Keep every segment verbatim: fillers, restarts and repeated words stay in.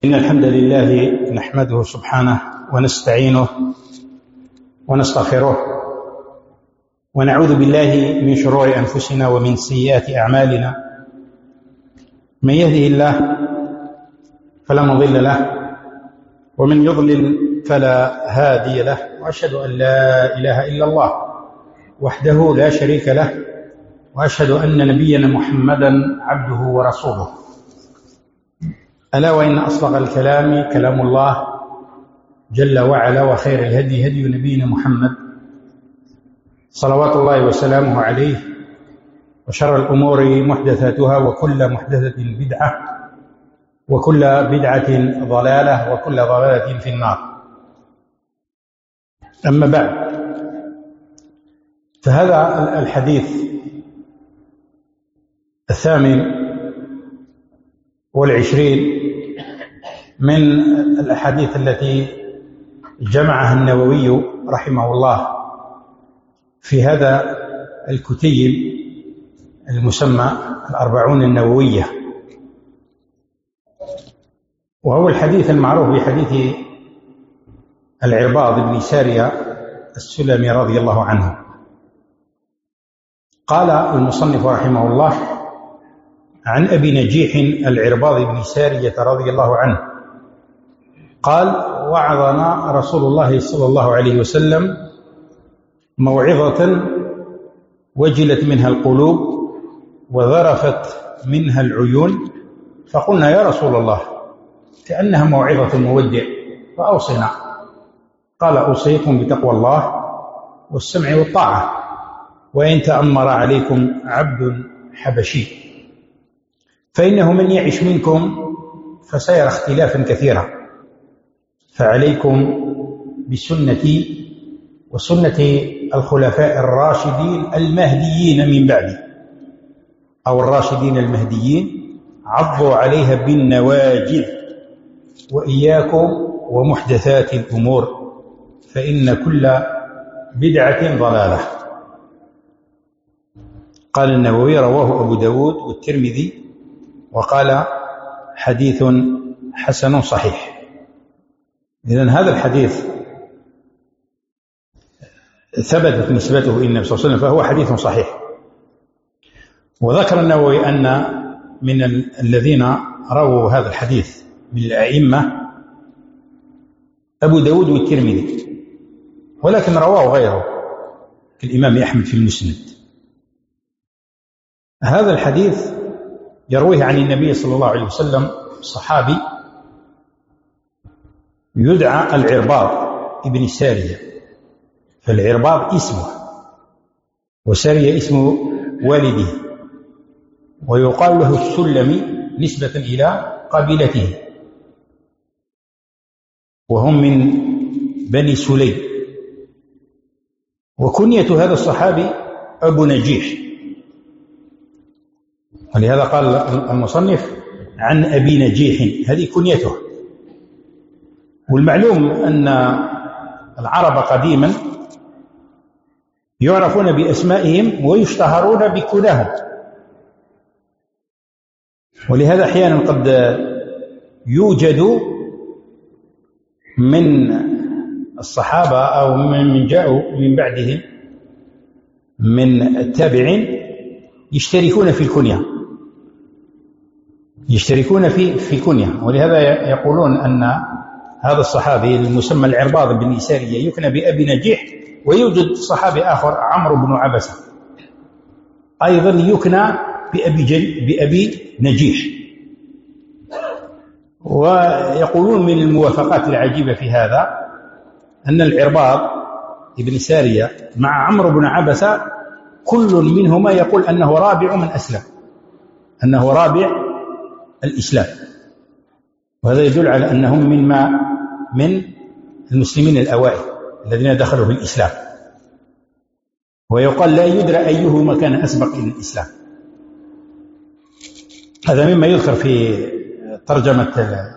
إن الحمد لله نحمده سبحانه ونستعينه ونستغفره ونعوذ بالله من شرور أنفسنا ومن سيئات أعمالنا. من يهده الله فلا مضل له ومن يضلل فلا هادي له، وأشهد أن لا إله إلا الله وحده لا شريك له، وأشهد أن نبينا محمدا عبده ورسوله. ألا وإن أصدق الكلام كلام الله جل وعلا، وخير الهدي هدي نبينا محمد صلوات الله وسلامه عليه، وشر الأمور محدثاتها، وكل محدثة بدعة، وكل بدعة ضلالة، وكل ضلالة في النار. أما بعد، فهذا الحديث الثامن والعشرين من الأحاديث التي جمعها النووي رحمه الله في هذا الكتيب المسمى الأربعون النووية، وهو الحديث المعروف بحديث العرباض بن سارية السلمي رضي الله عنه. قال المصنف رحمه الله: عن أبي نجيح العرباض بن سارية رضي الله عنه قال: وعظنا رسول الله صلى الله عليه وسلم موعظة وجلت منها القلوب وذرفت منها العيون، فقلنا: يا رسول الله، كأنها موعظة مودع، فأوصنا. قال: أوصيكم بتقوى الله والسمع والطاعة، وإن تأمر عليكم عبد حبشي، فإنه من يعش منكم فسيرى اختلافا كثيرا، فعليكم بسنتي وسنة الخلفاء الراشدين المهديين من بعدي، أو الراشدين المهديين، عضوا عليها بالنواجذ، وإياكم ومحدثات الأمور، فإن كل بدعة ضلالة. قال النووي: رواه أبو داود والترمذي، وقال: حديث حسن صحيح. إذن هذا الحديث ثبتت نسبته إلى النبي صلى الله عليه وسلم، فهو حديث صحيح. وذكر النووي أن من الذين رووا هذا الحديث من الأئمة أبو داود والترمذي، ولكن رواه غيره كالإمام أحمد في المسند. هذا الحديث يرويه عن النبي صلى الله عليه وسلم صحابي يدعى العرباض ابن سارية، فالعرباض اسمه، وسارية اسم والده، ويقال له السلمي نسبة إلى قبيلته، وهم من بني سليم. وكنية هذا الصحابي أبو نجيح، ولهذا قال المصنف: عن أبي نجيح، هذه كنيته. والمعلوم أن العرب قديما يعرفون بأسمائهم ويشتهرون بكناهم، ولهذا أحيانا قد يوجد من الصحابة أو من جاءوا من بعدهم من التابعين يشتركون في الكنية، يشتركون في في الكنية. ولهذا يقولون أن هذا الصحابي المسمى العرباض بن سارية يكنى بأبي نجيح، ويوجد صحابي آخر عمرو بن عبسة أيضا يكنى بأبي جل بأبي نجيح. ويقولون من الموافقات العجيبة في هذا أن العرباض بن سارية مع عمرو بن عبسة كل منهما يقول أنه رابع من أسلم، أنه رابع الإسلام، وهذا يدل على أنهم من ما من المسلمين الأوائل الذين دخلوا في الإسلام، ويقال لا يدرى أيهما كان أسبق إلى الإسلام. هذا مما يذكر في ترجمة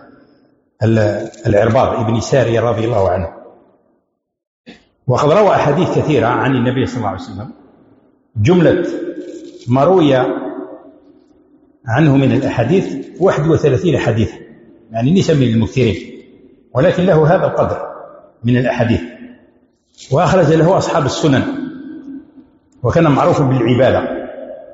العرباض ابن سارية رضي الله عنه. وقد روى أحاديث كثيرة عن النبي صلى الله عليه وسلم، جملة ما روي عنه من الأحاديث واحد وثلاثين حديثا، يعني ليس من المكثرين، ولكن له هذا القدر من الأحاديث. وأخرج له أصحاب السنن، وكان معروف بالعبادة،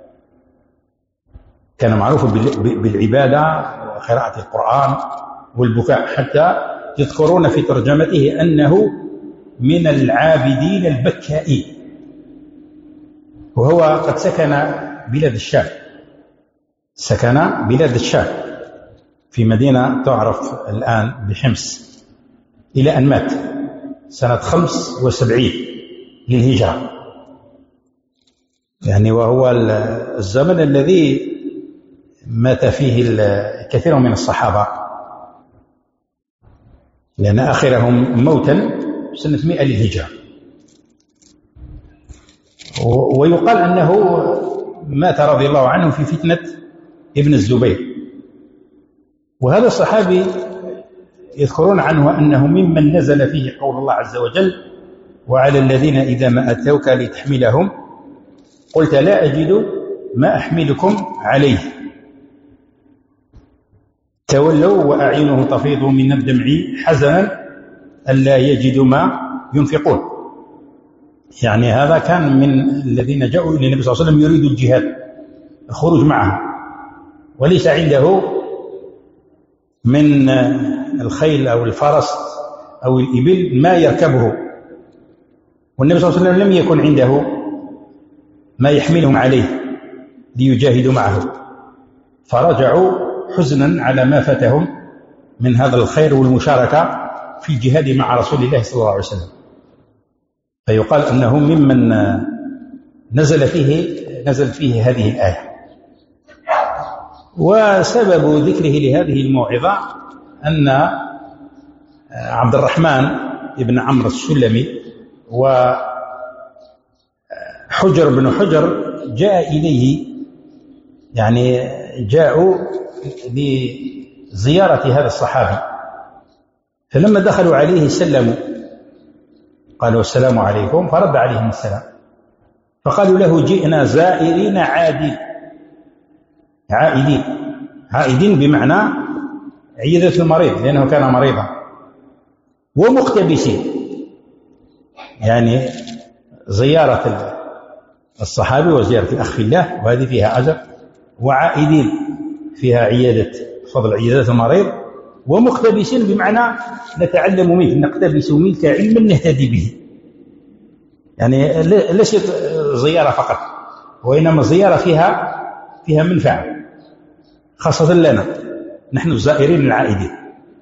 كان معروف بالعبادة وقراءة القرآن والبكاء، حتى يذكرون في ترجمته أنه من العابدين البكائين، وهو قد سكن بلاد الشام، سكن بلاد الشام في مدينة تعرف الآن بحمص، إلى أن مات سنة خمس وسبعين للهجرة، يعني وهو الزمن الذي مات فيه الكثير من الصحابة، لأن آخرهم موتا سنة مئة للهجرة. ويقال أنه مات رضي الله عنه في فتنة ابن الزبير. وهذا الصحابي يذكرون عنه أنه ممن نزل فيه قول الله عز وجل: وعلى الذين إذا ما أتوك لتحملهم قلت لا أجد ما أحملكم عليه تولوا وأعينهم تفيض من الدمع حزنا ألا يجدوا ما ينفقون. يعني هذا كان من الذين جاءوا إلى النبي صلى الله عليه وسلم يريد الجهاد، الخروج معه، وليس عنده من الخيل أو الفرس أو الإبل ما يركبه، والنبي صلى الله عليه وسلم لم يكن عنده ما يحملهم عليه ليجاهدوا معه، فرجعوا حزنا على ما فاتهم من هذا الخير والمشاركة في الجهاد مع رسول الله صلى الله عليه وسلم. فيقال أنه ممن نزل فيه نزل فيه هذه الآية. وسبب ذكره لهذه الموعظة أن عبد الرحمن بن عمرو السلمي وحجر بن حجر جاء إليه، يعني جاءوا لزيارة هذا الصحابي، فلما دخلوا عليه سلموا، قالوا السلام عليكم، فرد عليهم السلام، فقالوا له جئنا زائرين عادين، عائدين عائدين بمعنى عيادة المريض لأنه كان مريضا، ومقتبسين، يعني زيارة الصحابي وزيارة الأخ في الله وهذه فيها أجر، وعائدين فيها عيادة فضل عيادة المريض، ومقتبسين بمعنى نتعلم منه، نقتبس منك علما نهتدي به، يعني ليست زيارة فقط، وإنما زيارة فيها فيها منفعة خاصة لنا نحن الزائرين العائدين.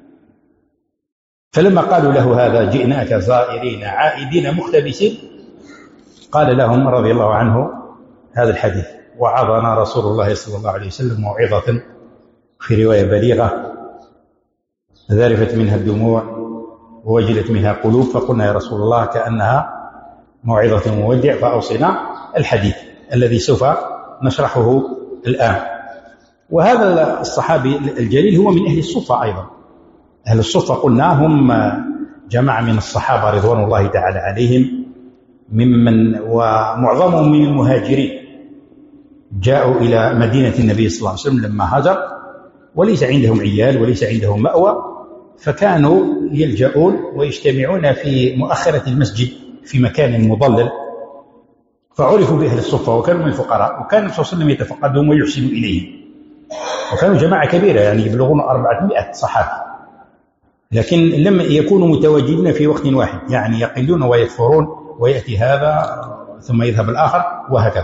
فلما قالوا له هذا جئناك زائرين عائدين مقتبسين، قال لهم رضي الله عنه هذا الحديث: وعظنا رسول الله صلى الله عليه وسلم موعظة في رواية بليغة ذرفت منها الدموع ووجلت منها قلوب، فقلنا يا رسول الله كأنها موعظة مودع فأوصنا الحديث الذي سوف نشرحه الآن. وهذا الصحابي الجليل هو من أهل الصفة أيضا. أهل الصفة قلنا هم جماعة من الصحابة رضوان الله تعالى عليهم، ممن ومعظمهم من المهاجرين جاءوا إلى مدينة النبي صلى الله عليه وسلم لما هاجر، وليس عندهم عيال وليس عندهم مأوى، فكانوا يلجؤون ويجتمعون في مؤخرة المسجد في مكان مضلل، فعرفوا بأهل الصفة وكانوا من الفقراء، وكان النبي صلى الله عليه وسلم يتفقدهم ويحسن إليهم، وكانوا جماعة كبيرة يعني يبلغون أربعمائة صحابي، لكن لم يكونوا متواجدين في وقت واحد، يعني يقلون ويكثرون، ويأتي هذا ثم يذهب الآخر وهكذا.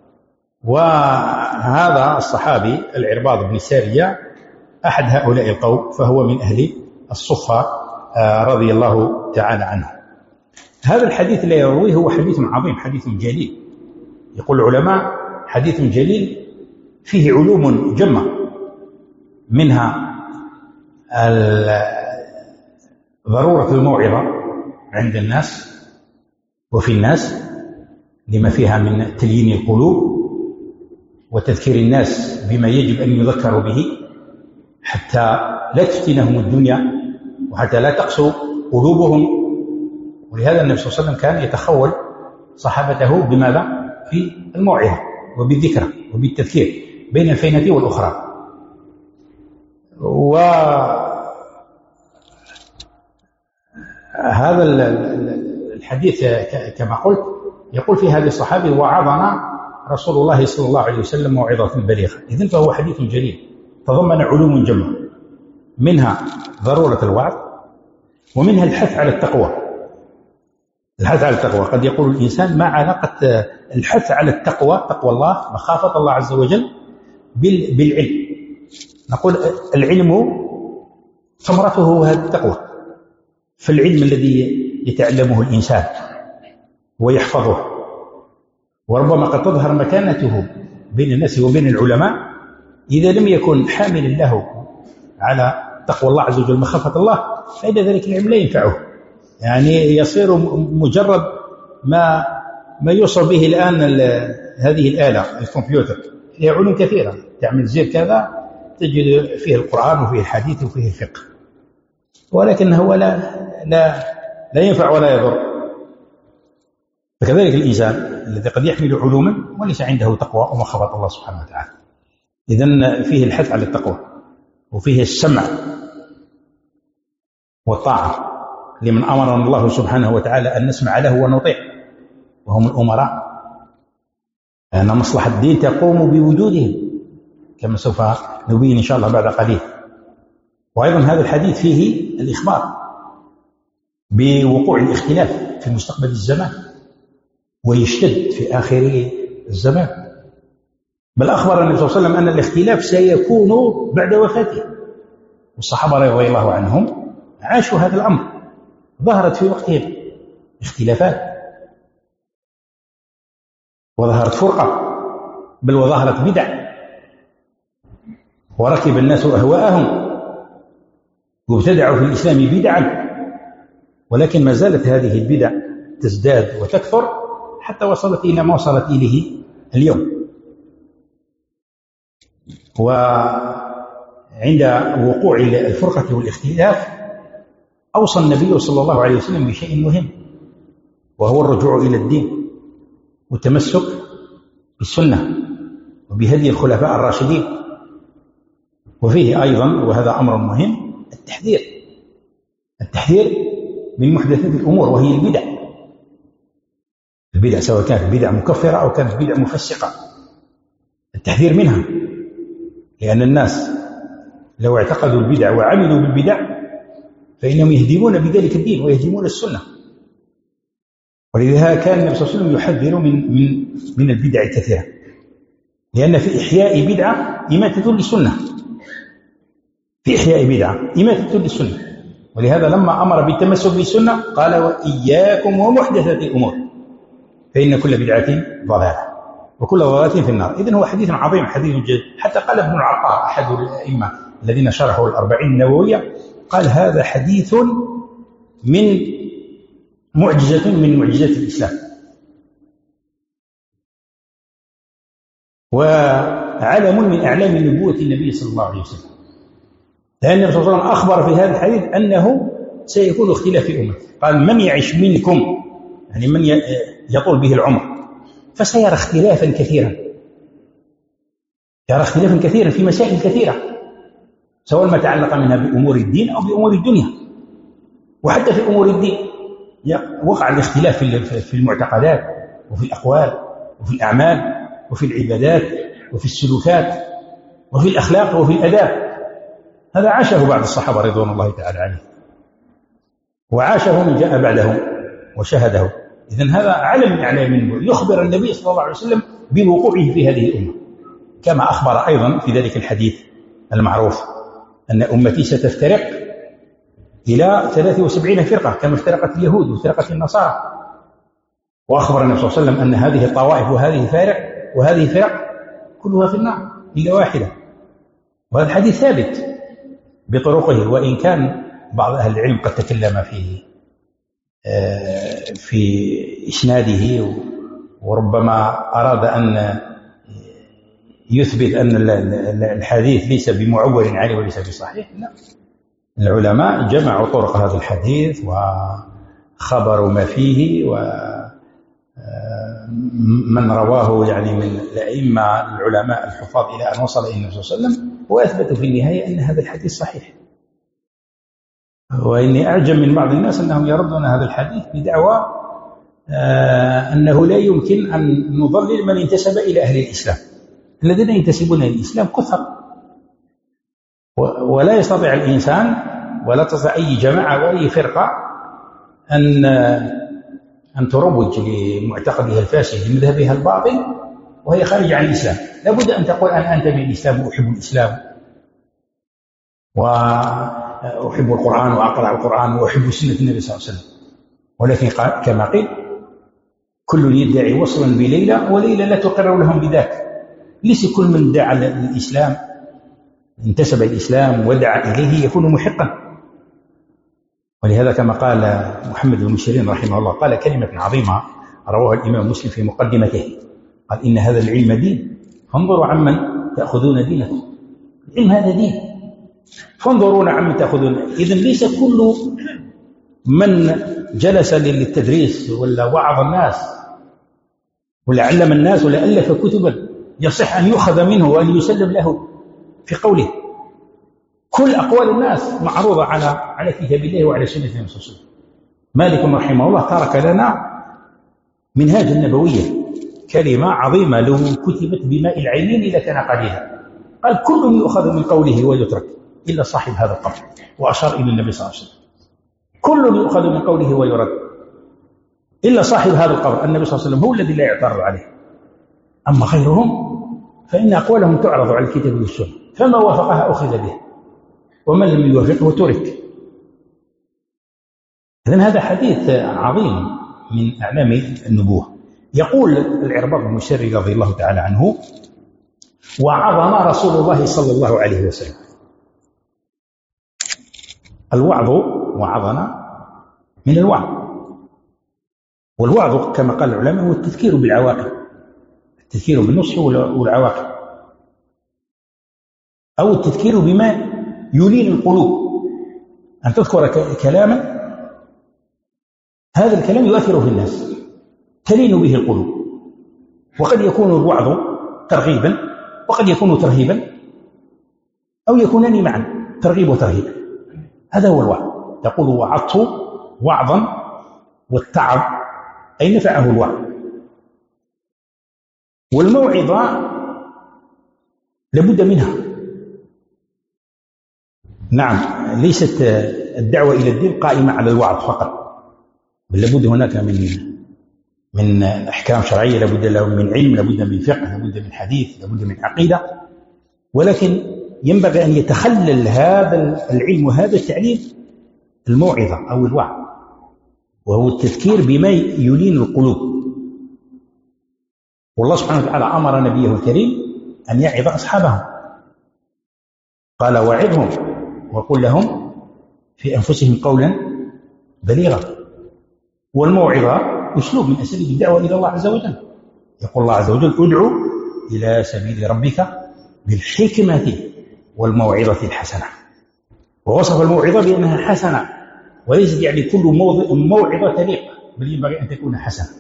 وهذا الصحابي العرباض بن سارية أحد هؤلاء القوم، فهو من أهل الصفة رضي الله تعالى عنه. هذا الحديث لا يرويه هو حديث عظيم، حديث جليل، يقول العلماء حديث جليل فيه علوم جمة، منها ضرورة الموعظة عند الناس وفي الناس لما فيها من تليين القلوب وتذكير الناس بما يجب أن يذكروا به حتى لا تفتنهم الدنيا وحتى لا تقسو قلوبهم. ولهذا النبي صلى الله عليه وسلم كان يتخول صحابته بماذا؟ في الموعظة وبالذكر وبالتذكير بين الفينة والأخرى. و هذا الحديث كما قلت يقول في هذا الصحابي: وعظنا رسول الله صلى الله عليه وسلم موعظة بليغة. إذن فهو حديث جليل تضمن علوم جمة، منها ضرورة الوعظ، ومنها الحث على التقوى. الحث على التقوى، قد يقول الإنسان: ما علاقة الحث على التقوى، تقوى الله، مخافة الله عز وجل، بالعلم؟ نقول العلم ثمرته هذه التقوى. فالعلم الذي يتعلمه الإنسان ويحفظه، وربما قد تظهر مكانته بين الناس وبين العلماء، إذا لم يكن حاملا له على تقوى الله عز وجل مخافة الله، فإن ذلك العلم لا ينفعه، يعني يصير مجرد ما ما يوصل به الآن هذه الآلة الكمبيوتر، فيها علوم كثيرة، تعمل زر كذا تجد فيه القرآن وفيه الحديث وفيه الفقه، ولكن هو لا لا لا ينفع ولا يضر. فكذلك الإنسان الذي قد يحمل علوما وليس عنده تقوى ومخافة الله سبحانه وتعالى. إذن فيه الحث على التقوى، وفيه السمع والطاعة لمن أمرنا الله سبحانه وتعالى أن نسمع له ونطيع، وهم الأمراء، أن مصلحة الدين تقوم بوجودهم كما سوف نبين إن شاء الله بعد قليل. وأيضا هذا الحديث فيه الإخبار بوقوع الاختلاف في مستقبل الزمان، ويشتد في آخر الزمان، بل أخبر النبي صلى الله عليه وسلم أن الاختلاف سيكون بعد وفاته، والصحابة رضي الله عنهم عاشوا هذا الأمر، ظهرت في وقتهم اختلافات، وظهرت فرقة، بل وظهرت بدع، وركب الناس أهواءهم وابتدعوا في الإسلام بدعا، ولكن ما زالت هذه البدع تزداد وتكثر حتى وصلت إلى ما وصلت إليه اليوم. وعند وقوع الفرقة والاختلاف أوصى النبي صلى الله عليه وسلم بشيء مهم، وهو الرجوع إلى الدين والتمسك بالسنة وبهدي الخلفاء الراشدين. وفيه أيضا، وهذا أمر مهم، التحذير التحذير من محدثات الأمور، وهي البدع البدع سواء كانت بدع مكفرة أو كانت بدع مفسقة، التحذير منها، لأن الناس لو اعتقدوا البدع وعملوا بالبدع فإنهم يهدمون بذلك الدين ويهدمون السنة. ولذا كان النبي صلى الله عليه وسلم يحذر من من من البدع الكثيرة، لأن في إحياء بدعة إماتة للسنة، في إحياء بدعة إماتة للسنة. ولهذا لما أمر بالتمسك بالسنة قال: وإياكم ومحدثات الأمور فإن كل بدعة ضلالة وكل ضلالة في النار. إذن هو حديث عظيم، حديث جد. حتى قال ابن العطار أحد الأئمة الذين شرحوا الأربعين النووية، قال: هذا حديث من معجزة من معجزات الإسلام، وعلم من أعلام نبوة النبي صلى الله عليه وسلم، لأن النبي صلى الله عليه وسلم أخبر في هذا الحديث أنه سيكون اختلاف في الأمة. قال: من يعش منكم، يعني من يطول به العمر، فسيرى اختلافا كثيرا، يرى اختلافا كثيرا في مسائل كثيرة، سواء ما تعلق منها بأمور الدين أو بأمور الدنيا. وحتى في أمور الدين وقع الاختلاف في المعتقدات وفي الأقوال وفي الأعمال وفي العبادات وفي السلوكات وفي الأخلاق وفي الأداب. هذا عاشه بعض الصحابة رضوان الله تعالى عليهم، وعاشه من جاء بعدهم وشهده. إذن هذا علم من أعلام النبوة، يخبر النبي صلى الله عليه وسلم بوقوعه في هذه الأمة، كما أخبر أيضا في ذلك الحديث المعروف أن أمتي ستفترق إلى ثلاث وسبعين فرقة كما افترقت اليهود وافترقت النصارى. وأخبر النبي صلى الله عليه وسلم أن هذه الطوائف وهذه فرق وهذه فرق كلها في النار إلا واحدة. وهذا الحديث ثابت بطرقه، وإن كان بعض أهل العلم قد تكلم في في إسناده، وربما أراد أن يثبت أن الحديث ليس بمعول عليه وليس بصحيح. لا، العلماء جمعوا طرق هذا الحديث وخبروا ما فيه، ومن رواه يعني من الأئمة العلماء الحفاظ إلى أن وصل إلى النبي صلى الله عليه وسلم، وأثبتوا في النهاية أن هذا الحديث صحيح. وإني أعجب من بعض الناس أنهم يردون هذا الحديث بدعوى آه أنه لا يمكن أن نضلل من انتسب إلى أهل الإسلام. الذين ينتسبون إلى الإسلام كثر، ولا يستطيع الإنسان ولا تستطيع أي جماعة وأي فرقة أن أن تروج لمعتقدها الفاسد لمذهبها الباطل وهي خارجة عن الإسلام. لابد أن تقول أنا أنتمي للإسلام وأحب الإسلام وأحب القرآن وأقرأ القرآن وأحب سنة النبي صلى الله عليه وسلم. ولكن كما قيل كل يدعي وصلا بليلى وليلى لا تقر لهم بذاك. ليس كل من دعا الإسلام انتسب الإسلام ودعا إليه يكون محقا. ولهذا كما قال محمد بن سيرين رحمه الله قال كلمة عظيمة رواه الإمام مسلم في مقدمته، قال إن هذا العلم دين فانظروا عمن تأخذون دينكم. العلم هذا دين فانظرون عمن تأخذون. إذن ليس كل من جلس للتدريس ولا وعظ الناس ولا علم الناس ولا ألف كتبا يصح أن يؤخذ منه وأن يسلم له في قوله. كل أقوال الناس معروضة على على كتاب الله وعلى سنة النبي صلى الله عليه وسلم. مالك رحمه الله ترك لنا منهاج النبوية، كلمة عظيمة لو كتبت بماء العينين إذا كان قليلا. قال كل يؤخذ من قوله ويترك إلا صاحب هذا القبر، وأشار إلى النبي صلى الله عليه وسلم. كل يؤخذ من قوله ويرد إلا صاحب هذا القبر النبي صلى الله عليه وسلم هو الذي لا يعترض عليه. أما غيرهم فإن أقوالهم تعرض على الكتاب والسنة، فما وافقها أخذ به ومن لم يوافقه ترك. إذن هذا حديث عظيم من أعلام النبوة. يقول العرباض بن سري رضي الله تعالى عنه وعظنا رسول الله صلى الله عليه وسلم. الوعظ وعظنا من الوعظ، والوعظ كما قال العلماء هو التذكير بالعواقب، التذكير بالنصح والعواقب، أو التذكير بما يلين القلوب. أن تذكر كلاما هذا الكلام يؤثر في الناس تلين به القلوب. وقد يكون الوعظ ترغيبا وقد يكون ترهيبا أو يكونان معا، ترغيب وترهيب. هذا هو الوعظ. تقول وعظت وعظا والتعظ أي نفعه الوعظ. والموعظة لابد منها. نعم، ليست الدعوة إلى الدين قائمة على الوعظ فقط، بل لابد هناك من من أحكام شرعية، لابد له من علم، لابد من فقه، لابد من حديث، لابد من عقيدة. ولكن ينبغي أن يتخلل هذا العلم وهذا التعليم الموعظة أو الوعظ، وهو التذكير بما يلين القلوب. والله سبحانه وتعالى أمر نبيه الكريم أن يعظ أصحابه، قال وعظهم وقل لهم في أنفسهم قولا بليغا. والموعظة أسلوب من أساليب الدعوة إلى الله عز وجل. يقول الله عز وجل ادعو إلى سبيل ربك بالحكمة والموعظة الحسنة، ووصف الموعظة بأنها حسنة، وليست يعني كل موعظة تليق، بل ينبغي أن تكون حسنة.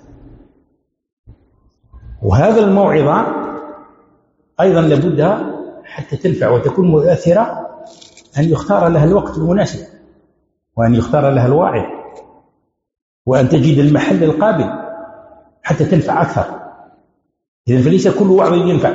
وهذا الموعظة أيضا لابد حتى تنفع وتكون مؤثرة أن يختار لها الوقت المناسب، وأن يختار لها الواعظ، وأن تجد المحل القابل حتى تنفع أكثر. إذن فليس كل وعظ ينفع،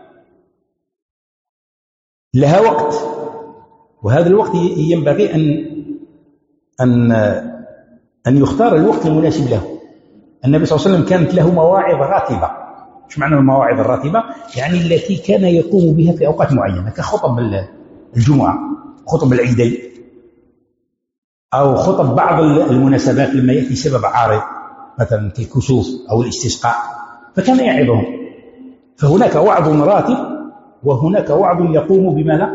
لها وقت، وهذا الوقت ينبغي أن أن أن يختار الوقت المناسب له. النبي صلى الله عليه وسلم كانت له مواعظ راتبة. إيش معنى المواعظ الراتبة؟ يعني التي كان يقوم بها في أوقات معينة، كخطب الجمعة، خطب العيدين، أو خطب بعض المناسبات لما يأتي سبب عارض مثلا كالكسوف أو الاستسقاء، فكان يعظهم. فهناك وعظ راتب وهناك وعظ يقوم بما لا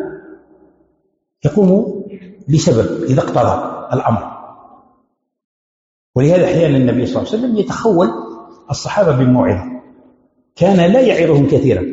يقوم لسبب إذا اقتضى الأمر. ولهذا أحيانا النبي صلى الله عليه وسلم يتخول الصحابة بالموعظة، كان لا يعظهم كثيرا،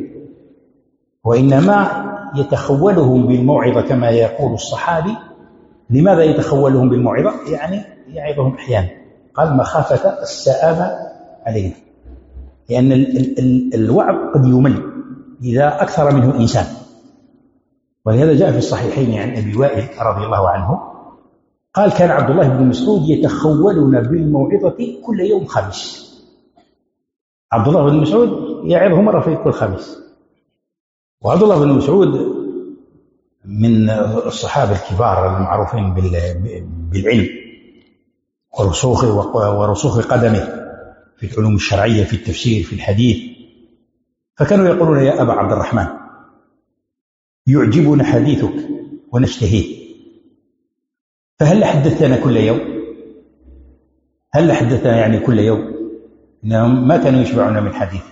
وإنما يتخولهم بالموعظة كما يقول الصحابي. لماذا يتخولهم بالموعظة؟ يعني يعظهم أحيانا، قال مخافة السآمة علينا، لأن ال ال ال الوعظ قد يمل إذا أكثر منه الإنسان. ولهذا جاء في الصحيحين عن أبي وائل رضي الله عنه قال كان عبد الله بن مسعود يتخولنا بالموعظة كل يوم خميس. عبد الله بن مسعود يعظه مرة في كل خميس. وعبد الله بن مسعود من الصحابة الكبار المعروفين بالعلم ورسوخ ورسوخ قدمه في العلوم الشرعية، في التفسير، في الحديث. فكانوا يقولون يا أبا عبد الرحمن يعجبنا حديثك ونشتهيه، فهل حدثنا كل يوم؟ هل حدثنا يعني كل يوم؟ إنهم ما كانوا يشبعون من حديث.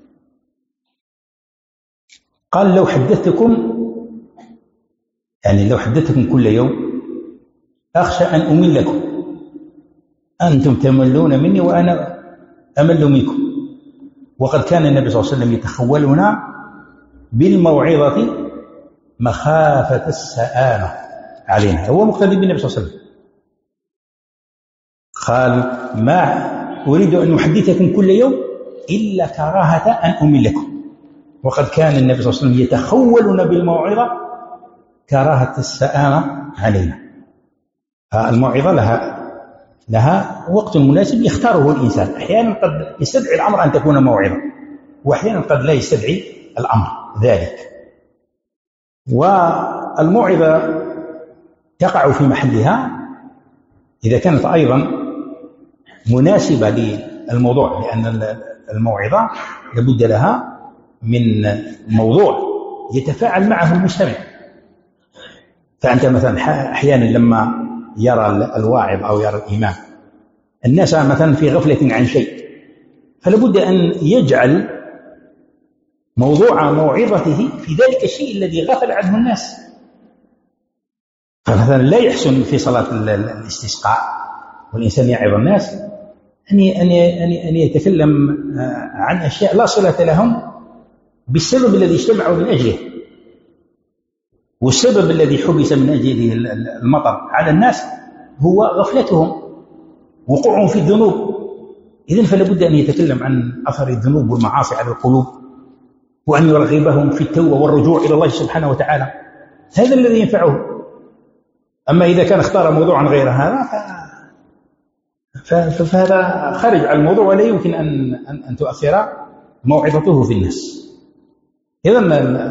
قال لو حدثتكم يعني لو حدثتكم كل يوم أخشى أن أملكم، أنتم تملون مني وأنا أمل منكم. وقد كان النبي صلى الله عليه وسلم يتخولنا بالموعظة مخافة السآمة علينا، هو مقتدي بالنبي صلى الله عليه وسلم. قال ما أريد أن أحدثكم كل يوم إلا كراهة أن أملكم. وقد كان النبي صلى الله عليه وسلم يتخولنا بالموعظة كراهة السآمة علينا. الموعظة لها لها وقت مناسب يختاره الإنسان. أحيانا قد يستدعي الأمر أن تكون موعظة، وأحيانا قد لا يستدعي الأمر ذلك. والموعظة تقع في محلها إذا كانت أيضا مناسبة للموضوع، لأن الموعظة لابد لها من موضوع يتفاعل معه المستمع. فأنت مثلا أحيانا لما يرى الواعظ أو يرى الإمام الناس مثلا في غفلة عن شيء، فلابد أن يجعل موضوع موعظته في ذلك الشيء الذي غفل عنه الناس. فمثلا لا يحسن في صلاة الاستسقاء والإنسان يعظ الناس أن أن يتكلم عن أشياء لا صلة لهم بالسبب الذي اجتمعوا من أجله، والسبب الذي حبس من أجله المطر على الناس هو غفلتهم، وقوعهم في الذنوب. إذن فلابد أن يتكلم عن أثر الذنوب والمعاصي على القلوب، وأن يرغبهم في التوبة والرجوع إلى الله سبحانه وتعالى. هذا الذي ينفعه. أما إذا كان اختار موضوعا غير هذا فهذا خارج عن الموضوع، ولا يمكن أن أن تؤثر موعظته في الناس. إذن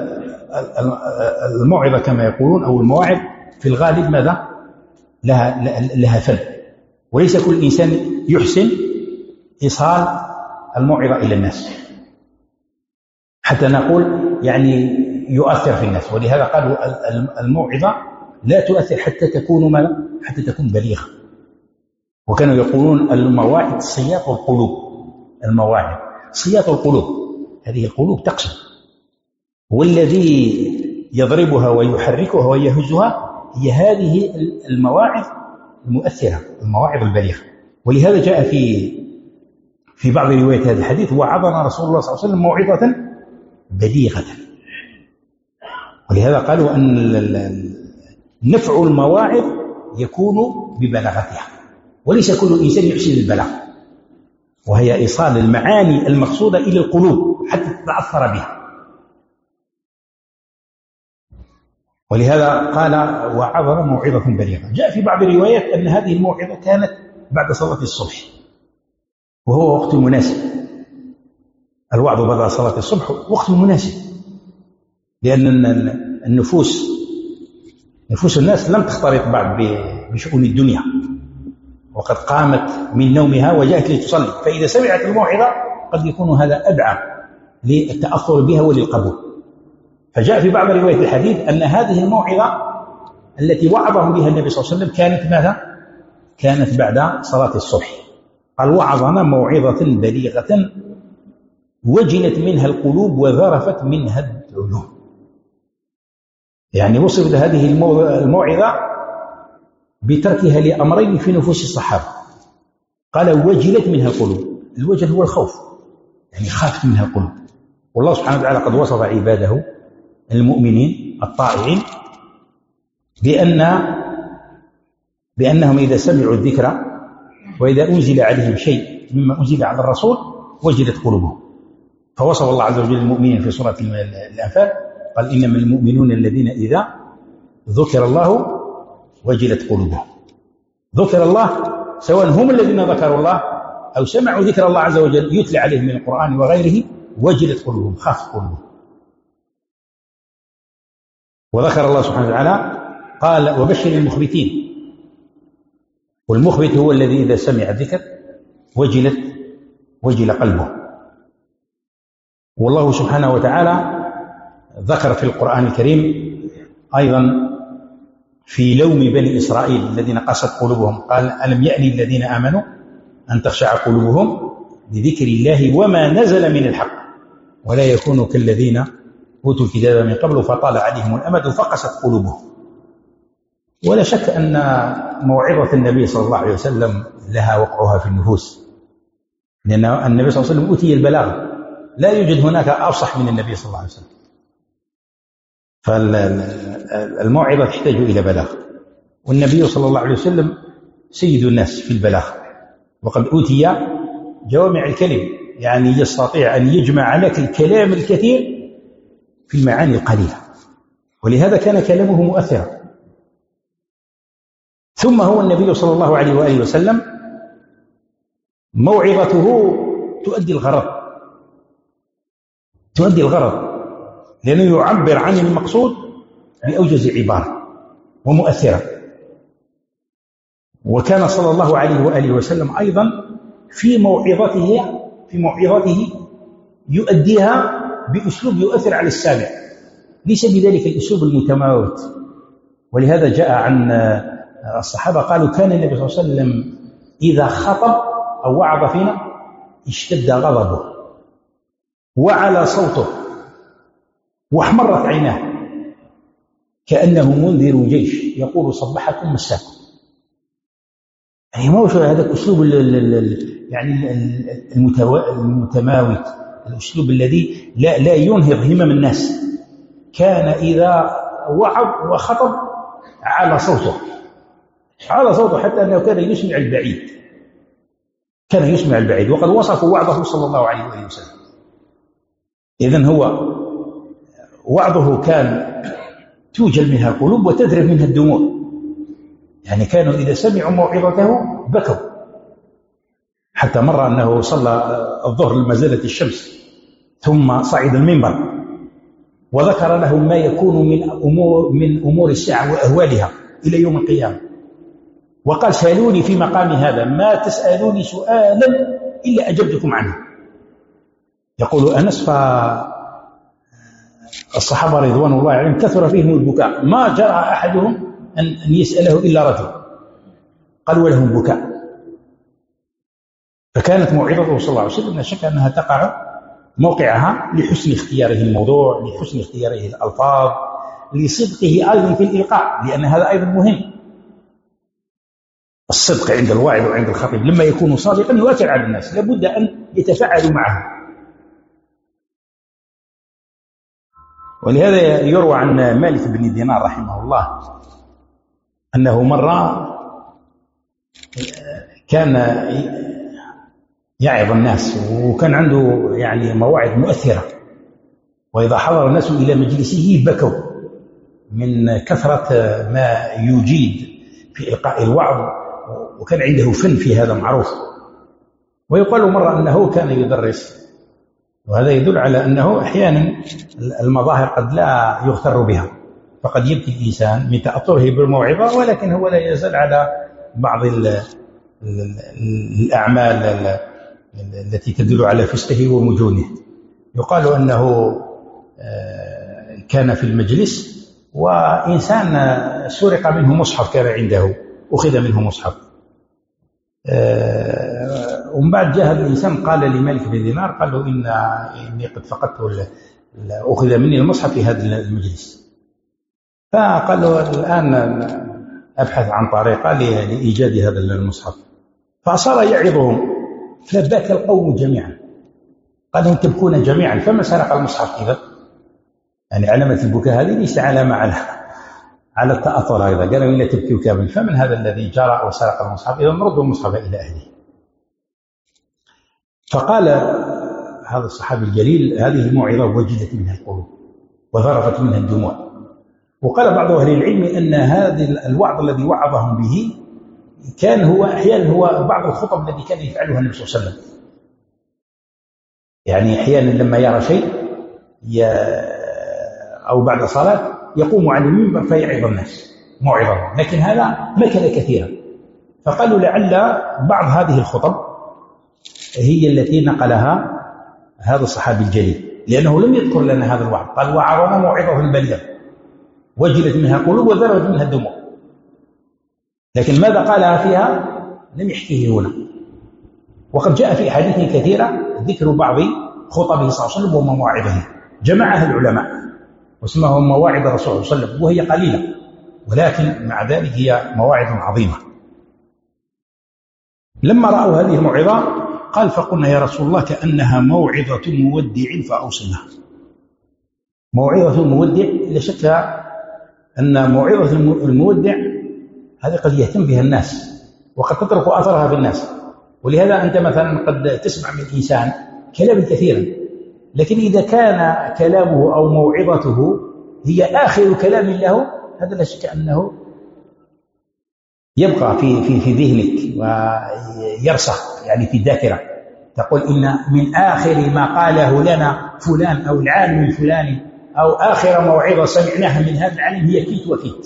الموعظة كما يقولون أو المواعظ في الغالب ماذا؟ لها لها فن، وليس كل إنسان يحسن إيصال الموعظة إلى الناس حتى نقول يعني يؤثر في الناس. ولهذا قالوا الموعظة لا تؤثر حتى تكون ما حتى تكون بليغة. وكانوا يقولون المواعظ صياط القلوب. المواعظ صياط القلوب، هذه القلوب تقسم، والذي يضربها ويحركها ويهزها هي هذه المواعظ المؤثرة، المواعظ البليغة. ولهذا جاء في في بعض روايات هذا الحديث وعظنا رسول الله صلى الله عليه وسلم موعظة بليغة. ولهذا قالوا أن نفع المواعظ يكون ببلاغتها، وليس كل إنسان يحسن البلاغ، وهي إيصال المعاني المقصودة إلى القلوب حتى تتأثر بها. ولهذا قال وعظنا موعظة بليغة. جاء في بعض الروايات أن هذه الموعظة كانت بعد صلاة الصبح، وهو وقت مناسب. الوعظ بعد صلاة الصبح وقت مناسب، لأن النفوس نفوس الناس لم تختلط بعد بشؤون الدنيا، وقد قامت من نومها وجاءت لتصلي. فإذا سمعت الموعظة قد يكون هذا أدعى للتأثر بها وللقبول. فجاء في بعض روايات الحديث أن هذه الموعظة التي وعظهم بها النبي صلى الله عليه وسلم كانت ماذا؟ كانت بعد صلاة الصبح. قال وعظنا موعظة بليغة وجلت منها القلوب وذرفت منها العيون. يعني وصفت هذه الموعظة بتركها لأمرين في نفوس الصحابة. قال وجلت منها القلوب. الوجل هو الخوف، يعني خافت منها القلوب. والله سبحانه وتعالى قد وصف عباده المؤمنين الطائعين بأن بأنهم إذا سمعوا الذكر وإذا أنزل عليهم شيء مما أنزل على الرسول وجلت قلوبهم. فوصف الله عز وجل المؤمنين في سورة الأنفال قال إنما المؤمنون الذين إذا ذكر الله وجلت قلوبهم. ذكر الله، سواء هم الذين ذكروا الله أو سمعوا ذكر الله عز وجل يتلى عليهم من القرآن وغيره وجلت قلوبهم، خافت قلوبهم. وذكر الله سبحانه وتعالى قال وبشر المخبتين، والمخبت هو الذي إذا سمع الذكر وجلت وجل قلبه. والله سبحانه وتعالى ذكر في القرآن الكريم أيضا في لوم بني إسرائيل الذين قست قلوبهم، قال ألم يأن الذين آمنوا أن تخشع قلوبهم لذكر الله وما نزل من الحق ولا يكونوا كالذين أوتوا الكتاب من قبل فطال عليهم الأمد فقست قلوبهم. ولا شك أن موعظة النبي صلى الله عليه وسلم لها وقعها في النفوس، لأن النبي صلى الله عليه وسلم أوتي البلاغ، لا يوجد هناك أفصح من النبي صلى الله عليه وسلم، فالموعظة تحتاج إلى بلاغ، والنبي صلى الله عليه وسلم سيد الناس في البلاغ، وقد أوتي جوامع الكلم، يعني يستطيع أن يجمع لك الكلام الكثير في المعاني القليلة، ولهذا كان كلامه مؤثرا. ثم هو النبي صلى الله عليه وآله وسلم موعظته تؤدي الغرض تؤدي الغرض لأنه يعبر عن المقصود بأوجز عبارة ومؤثرة. وكان صلى الله عليه وآله وسلم أيضا في موعظته في موعظته يؤديها بأسلوب يؤثر على السامع، ليس بذلك الأسلوب المتماوت. ولهذا جاء عن الصحابة قالوا كان النبي صلى الله عليه وسلم إذا خطب أو وعظ فينا اشتد غضبه وعلى صوته واحمرت عيناه كأنه منذر جيش يقول صبحكم مساكم. يعني ما هو هذا الأسلوب يعني المتماوت، الأسلوب الذي لا لا ينهض همم الناس. كان إذا وعظ وخطب على صوته على صوته حتى أنه كان يسمع البعيد كان يسمع البعيد وقد وصفوا وعظه صلى الله عليه وآله وسلم. إذن هو وعظه كان توجل منها القلوب وتذرف منها الدموع، يعني كانوا إذا سمعوا موعظته بكوا. حتى مرة أنه صلى الظهر لما زالت الشمس ثم صعد المنبر وذكر لهم ما يكون من أمور, من أمور الساعة وأهوالها إلى يوم القيامة، وقال سألوني في مقام هذا ما تسألوني سؤالا إلا أجبتكم عنه. يقول أنس فالصحابة رضوان الله عليهم كثر فيهم البكاء، ما جرى أحدهم أن يسأله إلا رجل، قال ولهم بكاء. فكانت موعظته صلى الله عليه وسلم لا شك أنها تقع موقعها لحسن اختياره الموضوع، لحسن اختياره الألفاظ، لصدقه أيضا في الإلقاء، لأن هذا أيضا مهم. الصدق عند الواعظ وعند الخطيب لما يكون صادقا يؤثر على الناس، لابد أن يتفاعلوا معه. ولهذا يروى عن مالك بن دينار رحمه الله أنه مرة كان يعظ الناس وكان عنده يعني مواعظ مؤثرة، وإذا حضر الناس إلى مجلسه بكوا من كثرة ما يجيد في إلقاء الوعظ، وكان عنده فن في هذا معروف. ويقال مرة أنه كان يدرس، وهذا يدل على أنه أحيانا المظاهر قد لا يغتر بها، فقد يبكي الإنسان من تأثره بالموعظة ولكن هو لا يزال على بعض الأعمال التي تدل على فسقه ومجونه. يقال أنه كان في المجلس وإنسان سرق منه مصحف كان عنده، أخذ منه مصحف، ومن بعد جاء الإنسان قال لمالك بن دينار قال له إن إني قد فقدت أخذ مني المصحف في هذا المجلس. فقال له الآن أبحث عن طريقة لإيجاد هذا المصحف. فصار يعظهم فبكى القوم جميعا، قال لهم تبكون جميعا فما سرق المصحف إذا؟ يعني علامة البكاء هذه ليس علامة على على التأثر أيضا، قالوا إلا تبكي كامل، فمن هذا الذي جرى وسرق المصحف؟ إذا نردوا المصحف إلى أهله. فقال هذا الصحابي الجليل هذه الموعظة وجدت منها القلوب وذرفت منها الدموع. وقال بعض أهل العلم أن هذا الوعظ الذي وعظهم به كان هو أحيانا هو بعض الخطب التي كان يفعلها النبي صلى الله عليه وسلم، يعني أحيانا لما يرى شيء أو بعد صلاة يقوم على المنبر فيعظ الناس موعظة، لكن هذا مكث كثيرا، فقالوا لعل بعض هذه الخطب هي التي نقلها هذا الصحابي الجليل، لأنه لم يذكر لنا هذا الوعظ، قال وعظنا موعظة بليغة وجلت منها قلوب وذرت منها الدموع، لكن ماذا قالها فيها لم يحكيه هنا. وقد جاء في أحاديث كثيرة ذكر بعض خطبه صلى الله عليه وسلم ومواعظه، جمعها العلماء واسمها مواعظ الرسول صلى الله عليه وسلم، وهي قليلة ولكن مع ذلك هي مواعظ عظيمة. لما رأوا هذه الموعظة قال فقلنا يا رسول الله كأنها موعظة مودع فأوصنا. موعظة المودع لا شك أن موعظة المودع هذه قد يهتم بها الناس وقد تترك أثرها في الناس، ولهذا أنت مثلا قد تسمع من الإنسان كلاما كثيرا، لكن إذا كان كلامه أو موعظته هي آخر كلام له هذا لا شك أنه يبقى في في في ذهنك ويرسخ يعني في الذاكرة، تقول إن من آخر ما قاله لنا فلان أو العالم الفلاني أو آخر موعظة سمعناها من هذا العالم هي كيت وكيت.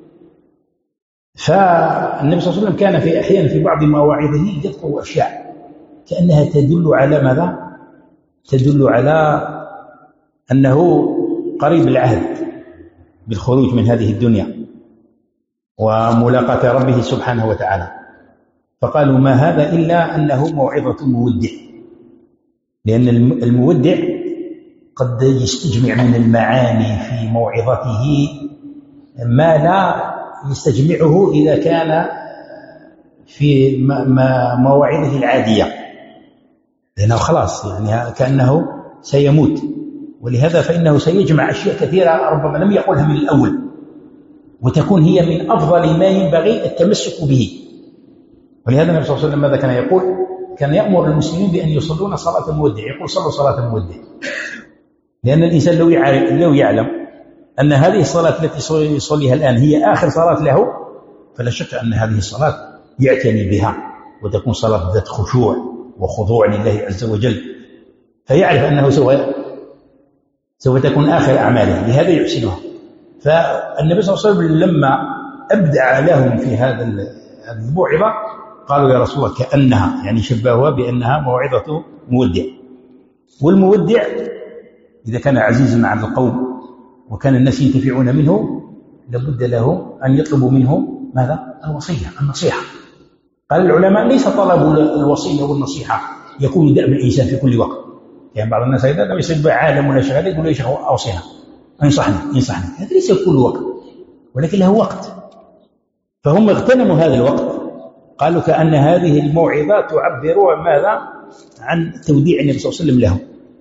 فالنبي صلى الله عليه وسلم كان في أحيان في بعض مواعظه يذكر أشياء كأنها تدل على ماذا؟ تدل على أنه قريب العهد بالخروج من هذه الدنيا وملاقاة ربه سبحانه وتعالى، فقالوا ما هذا إلا أنه موعظة مودع، لأن المودع قد يستجمع من المعاني في موعظته ما لا يستجمعه إذا كان في مواعظه العادية، لأنه خلاص يعني كأنه سيموت، ولهذا فإنه سيجمع أشياء كثيرة ربما لم يقولها من الأول، وتكون هي من أفضل ما ينبغي التمسك به. ولهذا النبي صلى الله عليه وسلم ماذا كان يقول؟ كان يأمر المسلمين بأن يصلون صلاة المودع، يقول صلوا صلاة المودع، لأن الإنسان لو لو يعلم أن هذه الصلاة التي يصليها الآن هي آخر صلاة له فلا شك أن هذه الصلاة يعتني بها وتكون صلاة ذات خشوع وخضوع لله عز وجل، فيعرف أنه سوف سوف تكون آخر أعماله، لهذا يحسنها. فالنبي صلى الله عليه وسلم لما أبدع لهم في هذا الموعظة قالوا يا رسول الله كأنها، يعني شبهوها بأنها موعظة مودع. والمودع إذا كان عزيزا على القوم وكان الناس ينتفعون منه لابد له أن يطلبوا منه ماذا؟ الوصية، النصيحة. قال العلماء ليس طلب الوصية والنصيحة يكون دأب الإنسان في كل وقت، يعني بعض الناس إذا لم يصيب عالم ولا شغال يقول ليش أوصيها انصحني انصحني، هذا ليس كل وقت ولكن له وقت، فهم اغتنموا هذا الوقت. قالوا كأن هذه الموعظة تعبر ماذا؟ عن توديع النبي صلى الله عليه وسلم لهم.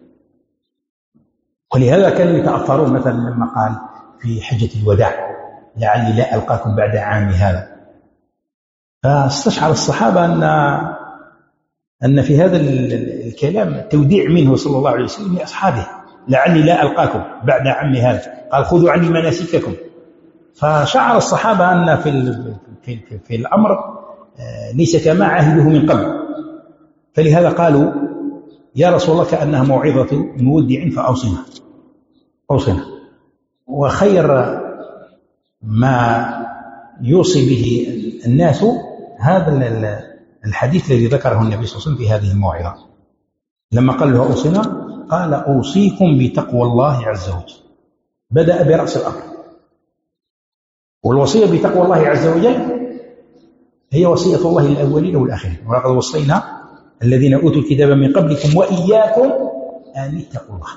ولهذا كانوا يتأثرون مثلا لما قال في حجة الوداع لعلي لا ألقاكم بعد عامي هذا، فاستشعر الصحابة أن أن في هذا الكلام توديع منه صلى الله عليه وسلم لأصحابه، لعلي لا ألقاكم بعد عامي هذا، قال خذوا عني مناسككم. فشعر الصحابة أن في في في, في الأمر ليس كما عهده من قبل، فلهذا قالوا يا رسول الله كأنها موعظة مودع فأوصنا أوصنا. وخير ما يوصي به الناس هذا الحديث الذي ذكره النبي صلى الله عليه وسلم في هذه الموعظة، لما قال له أوصنا قال أوصيكم بتقوى الله عز وجل، بدأ برأس الأمر. والوصية بتقوى الله عز وجل هي وصية الله للأولين والآخرين، ولقد وصينا الذين أوتوا الكتاب من قبلكم وإياكم أن اتقوا الله.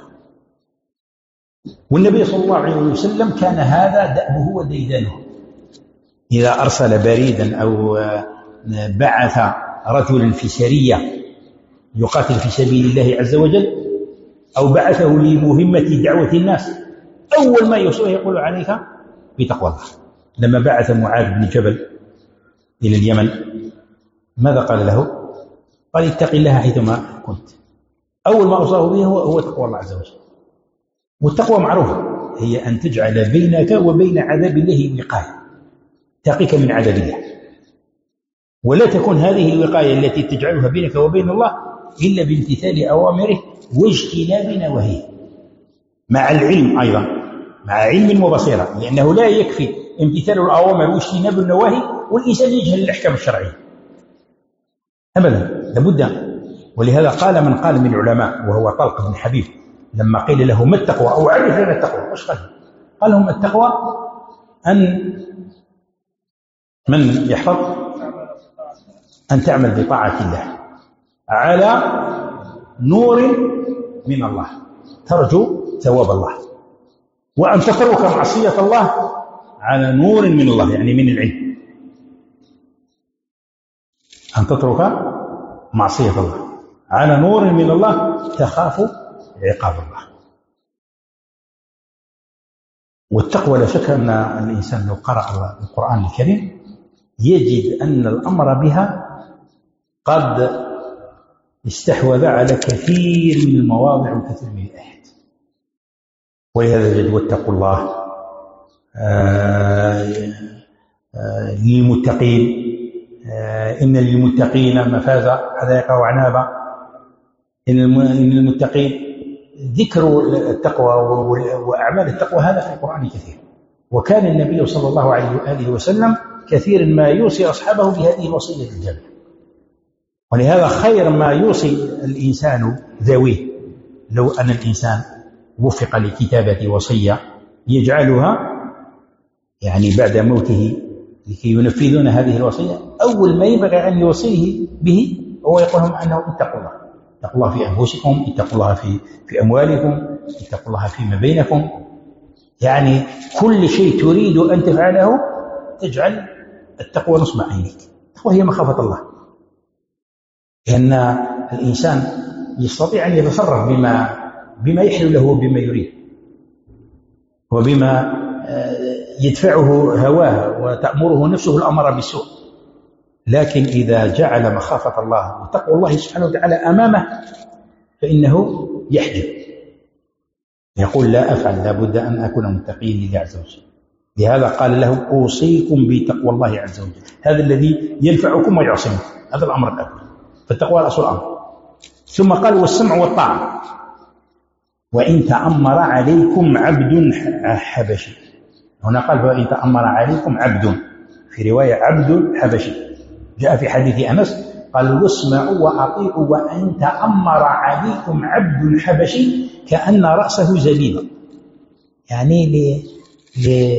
والنبي صلى الله عليه وسلم كان هذا دأبه وديدانه، إذا أرسل بريدا أو بعث رجلا في سرية يقاتل في سبيل الله عز وجل أو بعثه لمهمة دعوة الناس، أول ما يوصيه يقول عليك بتقوى الله. لما بعث معاذ بن جبل إلى اليمن ماذا قال له؟ قال اتق الله حيثما كنت. أول ما أوصاه به هو, هو تقوى الله عز وجل. والتقوى معروفة هي أن تجعل بينك وبين عذاب الله وقاية، تقيك من عذاب الله. ولا تكون هذه الوقاية التي تجعلها بينك وبين الله إلا بامتثال أوامره واجتناب نواهيه، مع العلم أيضا، مع علم وبصيرة، لأنه لا يكفي امتثال الأوامر واجتناب النواهي والإنسان يجهل الأحكام الشرعية أبدا، لابد. ولهذا قال من قال من العلماء وهو طلق بن حبيب لما قيل له ما التقوى أو عرف لنا التقوى، وش قال؟ قال لهم التقوى أن من يحفظ أن تعمل بطاعة الله على نور من الله ترجو ثواب الله، وأن تترك معصية الله على نور من الله، يعني من العلم، أن تترك معصية الله على نور من الله تخاف عقاب الله. والتقوى لا شك أن الإنسان لو قرأ القرآن الكريم يجد أن الأمر بها قد استحوذ على كثير من المواضع وكثير من الآيات. ولهذا يجب واتقوا الله للمتقين، إن للمتقين مفازا حدائق وعنابا، إن المتقين، ذكر التقوى وأعمال التقوى هذا في القرآن كثير. وكان النبي صلى الله عليه وآله وسلم كثير ما يوصي أصحابه بهذه الوصية الجامعة. ولهذا خير ما يوصي الإنسان ذويه، لو أن الإنسان وفق لكتابة وصية يجعلها يعني بعد موته لكي ينفذون هذه الوصية، أول ما ينبغي أن يوصيه به هو يقول لهم أنه اتقوا الله، اتقوا الله في أنفسكم، اتقوا الله في في أموالكم، اتقوا الله فيما بينكم. يعني كل شيء تريد أن تفعله تجعل التقوى نصب عينك. التقوى هي مخافة الله، لأن الإنسان يستطيع أن يتصرف بما بما يحل له وبما يريد وبما يدفعه هواه وتأمره نفسه الأمر بالسوء، لكن إذا جعل مخافة الله وتقوى الله سبحانه وتعالى أمامه فإنه يحجب، يقول لا أفعل، لا بد أن أكون متقيا لله عز وجل. لهذا قال له أوصيكم بتقوى الله عز وجل، هذا الذي ينفعكم ويعصمكم، هذا الأمر الأول، فالتقوى رأس الأمر. ثم قال والسمع والطاعة، وإن تأمر عليكم عبد حبشي، هنا قال وإن تأمر عليكم عبد، في رواية عبد حبشي. جاء في حديث أنس قال واسمعوا وأطيعوا وإن تأمر عليكم عبد حبشي كأن رأسه زبيبة، يعني ل... ل...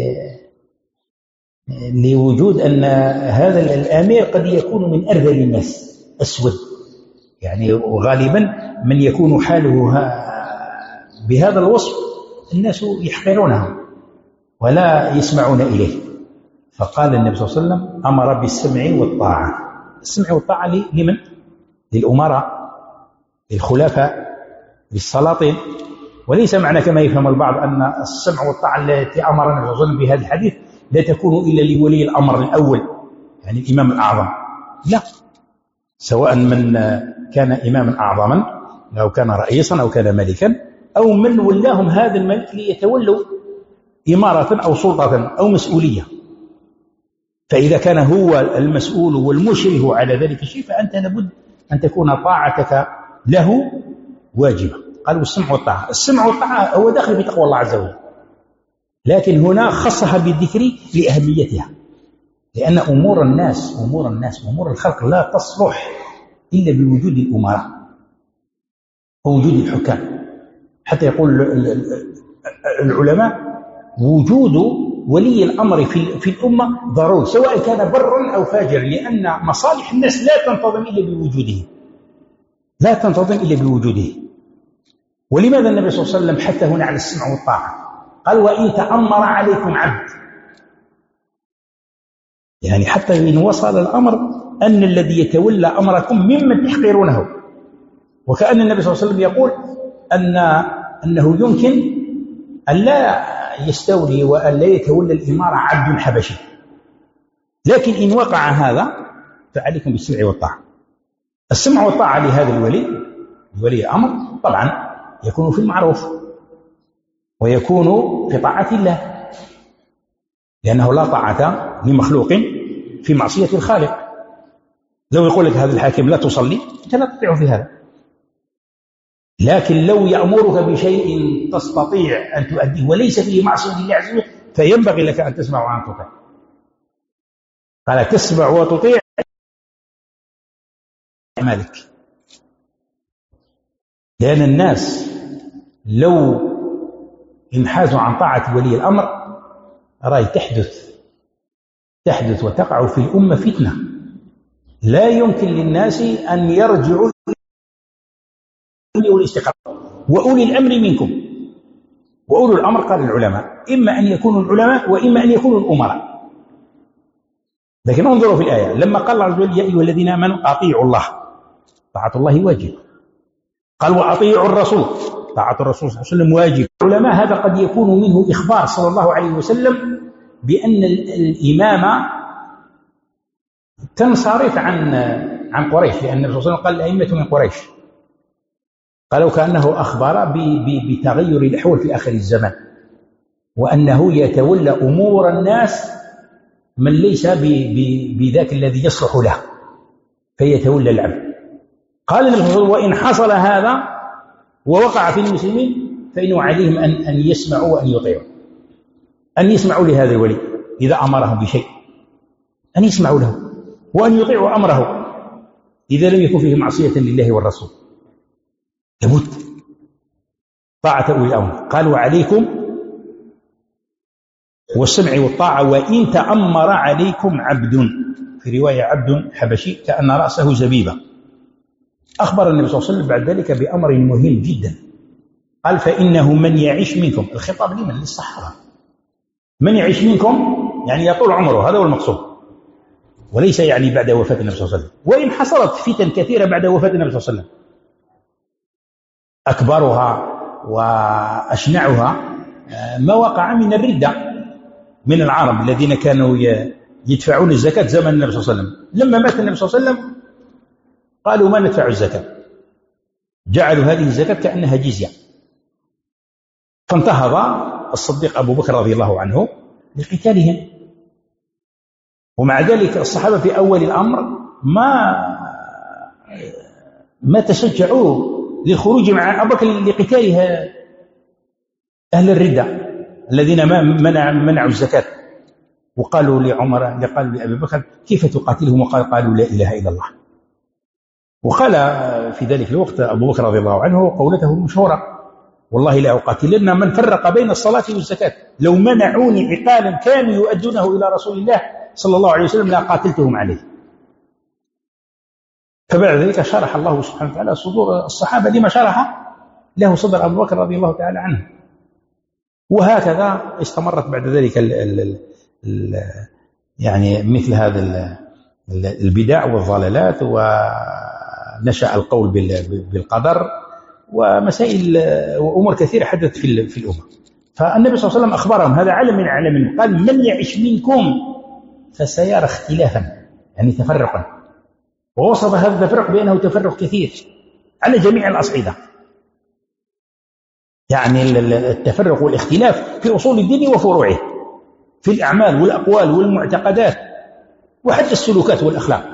لوجود أن هذا الأمير قد يكون من أرذل الناس، أسود، يعني وغالبا من يكون حاله بهذا الوصف الناس يحقرونه ولا يسمعون إليه. فقال النبي صلى الله عليه وسلم أمر بالسمع والطاعة. السمع والطاعة لمن؟ للأمراء، للخلفاء، للسلاطين. وليس معنى كما يفهم البعض أن السمع والطاعة التي أمر النبي صلى الله عليه وسلم بهذا الحديث لا تكون إلا لولي الأمر الأول، يعني الإمام الأعظم، لا، سواء من كان إماما أعظما أو كان رئيسا أو كان ملكا أو من ولاهم هذا الملك ليتولوا إمارة أو سلطة أو مسؤولية. فإذا كان هو المسؤول والمشرف على ذلك الشيء فأنت لابد أن تكون طاعتك له واجبة. قالوا السمع والطاعة، السمع والطاعة هو داخل في تقوى الله عز وجل، لكن هنا خصها بالذكر لأهميتها، لأن أمور الناس أمور الناس أمور الخلق لا تصلح إلا بوجود الأمراء ووجود الحكام. حتى يقول العلماء وجود ولي الأمر في في الأمة ضروري، سواء كان برا أو فاجرا، لأن مصالح الناس لا تنتظم إلا بوجوده، لا تنتظم إلا بوجوده. ولماذا النبي صلى الله عليه وسلم حث هنا على السمع والطاعة؟ قال وإن تأمر عليكم عبد، يعني حتى إن وصل الأمر أن الذي يتولى أمركم ممن تحقرونه. وكأن النبي صلى الله عليه وسلم يقول أن أنه يمكن أن لا يستولي وأن لا يتولى الإمارة عبد حبشي، لكن إن وقع هذا فعليكم بالسمع والطاعة. السمع والطاعة لهذا الولي ولي أمر طبعا يكون في المعروف ويكون في طاعة الله، لأنه لا طاعة لمخلوق في معصية الخالق. لو يقول لك هذا الحاكم لا تصلي أنت لا تطيعه في هذا، لكن لو يأمرك بشيء تستطيع أن تؤديه وليس فيه معصية لله عز وجل فينبغي لك أن تسمع وأن تطيع. قال تسمع وتطيع مالك، لأن الناس لو انحازوا عن طاعة ولي الأمر رأي تحدث تحدث وتقع في الأمة فتنة لا يمكن للناس أن يرجعوا والاستقامة. وأولي الأمر منكم، وأولي الأمر قال العلماء إما أن يكونوا العلماء وإما أن يكونوا الأمراء. لكن انظروا في الآية لما قال الله عز وجل يا أيها الذين آمنوا أطيعوا الله، طاعة الله واجب. قال وأطيعوا الرسول، طاعة الرسول صلى الله عليه وسلم واجب. العلماء هذا قد يكون منه إخبار صلى الله عليه وسلم بأن الإمامة تنصرف عن عن قريش، لأن الرسول صلى الله عليه وسلم قال الأئمة من قريش. قالوا كأنه أخبر بتغير الأحوال في آخر الزمان، وأنه يتولى أمور الناس من ليس بذاك الذي يصلح له فيتولى العبد. قال الرسول وإن حصل هذا ووقع في المسلمين فإنه عليهم أن أن يسمعوا وأن يطيعوا، أن يسمعوا لهذا الولي إذا أمرهم بشيء، أن يسمعوا له وأن يطيعوا أمره إذا لم يكن فيه معصية لله والرسول. لابد طاعة أولي الأمر. قال وعليكم والسمع والطاعة وإن تأمر عليكم عبد، في رواية عبد حبشي كأن رأسه زبيبة. أخبر النبي صلى الله عليه وسلم بعد ذلك بأمر مهم جدا، قال فإنه من يعيش منكم، الخطاب لمن؟ للصحابة، من يعيش منكم يعني يطول عمره، هذا هو المقصود، وليس يعني بعد وفاة النبي صلى الله عليه وسلم. وإن حصلت فتن كثيرة بعد وفاة النبي صلى الله عليه وسلم أكبرها وأشنعها ما وقع من الردة من العرب الذين كانوا يدفعون الزكاة زمن النبي صلى الله عليه وسلم. لما مات النبي صلى الله عليه وسلم قالوا ما ندفع الزكاة، جعلوا هذه الزكاة كأنها جزية، فانتهض الصديق أبو بكر رضي الله عنه لقتالهم. ومع ذلك الصحابة في أول الأمر ما ما تشجعوا للخروج مع أبو بكر لقتال أهل الردة الذين منع منعوا الزكاة. وقالوا لعمر قالوا لأبي بكر كيف تقاتلهم؟ وقال قالوا لا إله إلا الله. وقال في ذلك الوقت أبو بكر رضي الله عنه قولته المشهورة والله لا أقاتلن من فرق بين الصلاة والزكاة، لو منعوني عقالا كانوا يؤدونه إلى رسول الله صلى الله عليه وسلم لا قاتلتهم عليه. فبعد ذلك شرح الله سبحانه وتعالى صدور الصحابة لما شرح له صدر أبو بكر رضي الله تعالى عنه. وهكذا استمرت بعد ذلك ال ال ال يعني مثل هذا البدع والضلالات، ونشأ القول بالقدر ومسائل وأمور كثيرة حدثت في في الأمة. فالنبي صلى الله عليه وسلم أخبرهم هذا علم من علم، قال من يعش منكم فسيرى اختلافا يعني تفرقا، ووصف هذا التفرق بأنه تفرق كثير على جميع الأصعدة، يعني التفرق والاختلاف في أصول الدين وفروعه، في الأعمال والأقوال والمعتقدات وحتى السلوكات والأخلاق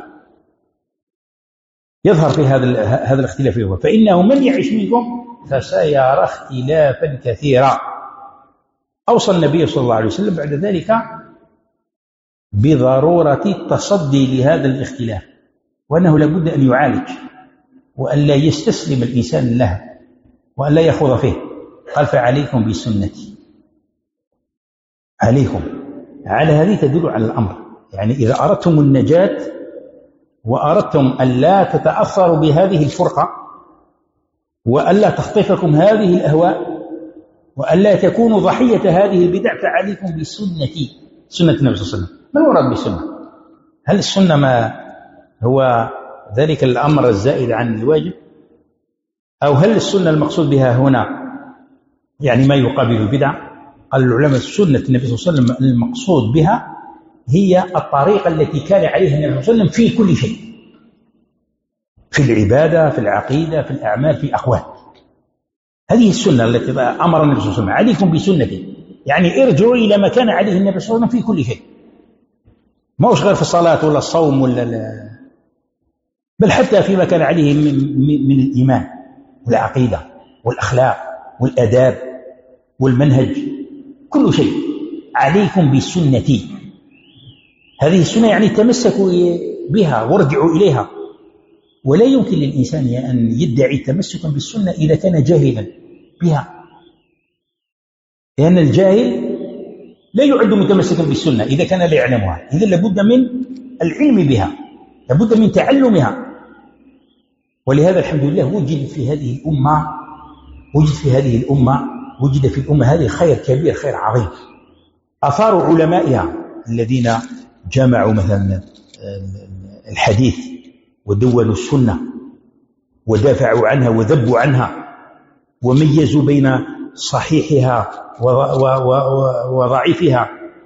يظهر في هذا هذا الاختلاف. فإنه من يعيش منكم فسيرى اختلافا كثيرا. أوصى النبي صلى الله عليه وسلم بعد ذلك بضرورة التصدي لهذا الاختلاف، وأنه لابد أن يعالج وأن لا يستسلم الإنسان له وأن لا يخوض فيه. قال فعليكم بسنتي، عليكم على هذه تدل على الأمر، يعني إذا أردتم النجاة وأردتم أن لا تتأثروا بهذه الفرقة وأن لا تخطفكم هذه الأهواء وأن لا تكونوا ضحية هذه البدع فعليكم بسنتي، سنة النبي صلى الله عليه وسلم. ما المراد بالسنة؟ هل السنة ما هو ذلك الأمر الزائد عن الواجب، أو هل السنة المقصود بها هنا يعني ما يقابل البدع؟ قال العلماء سنة النبي صلى الله عليه وسلم المقصود بها هي الطريقة التي كان عليها النبي صلى الله عليه وسلم في كل شيء، في العبادة، في العقيدة، في الأعمال، في الأقوال. هذه السنة التي أمر النبي صلى الله عليه وسلم عليكم بسنتي، يعني ارجعوا إلى ما كان عليه النبي صلى الله عليه وسلم في كل شيء، ما هوش غير في الصلاة ولا الصوم ولا بل حتى فيما كان عليه من الإيمان والعقيدة والأخلاق والأداب والمنهج، كل شيء. عليكم بسنتي، هذه السنة يعني تمسكوا بها وارجعوا إليها. ولا يمكن للإنسان أن يدعي تمسكا بالسنة إذا كان جاهلا بها، لأن الجاهل لا يعد متمسكا بالسنة إذا كان لا يعلمها. إذا لابد من العلم بها، لابد من تعلمها. ولهذا الحمد لله وجد في هذه الأمة وجد في هذه الأمة وجد في الأمة هذه خير كبير، خير عظيم. آثار علمائها الذين جمعوا مثلا الحديث ودونوا السنة ودافعوا عنها وذبوا عنها وميزوا بين صحيحها وضعيفها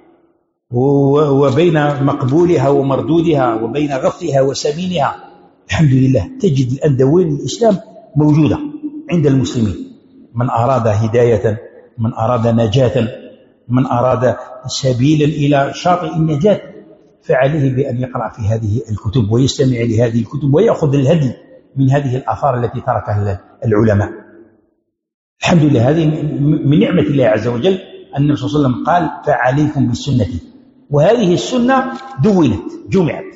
وبين مقبولها ومردودها وبين غثها وسمينها. الحمد لله تجد الآن دواوين الإسلام موجودة عند المسلمين. من أراد هداية، من أراد نجاة، من أراد سبيلا إلى شاطئ النجاة، فعليه بأن يقرأ في هذه الكتب ويستمع لهذه الكتب ويأخذ الهدي من هذه الآثار التي تركها العلماء. الحمد لله، هذه من نعمة الله عز وجل أن النبي صلى الله عليه وسلم قال فعليكم بسنتي، وهذه السنة دونت جمعت.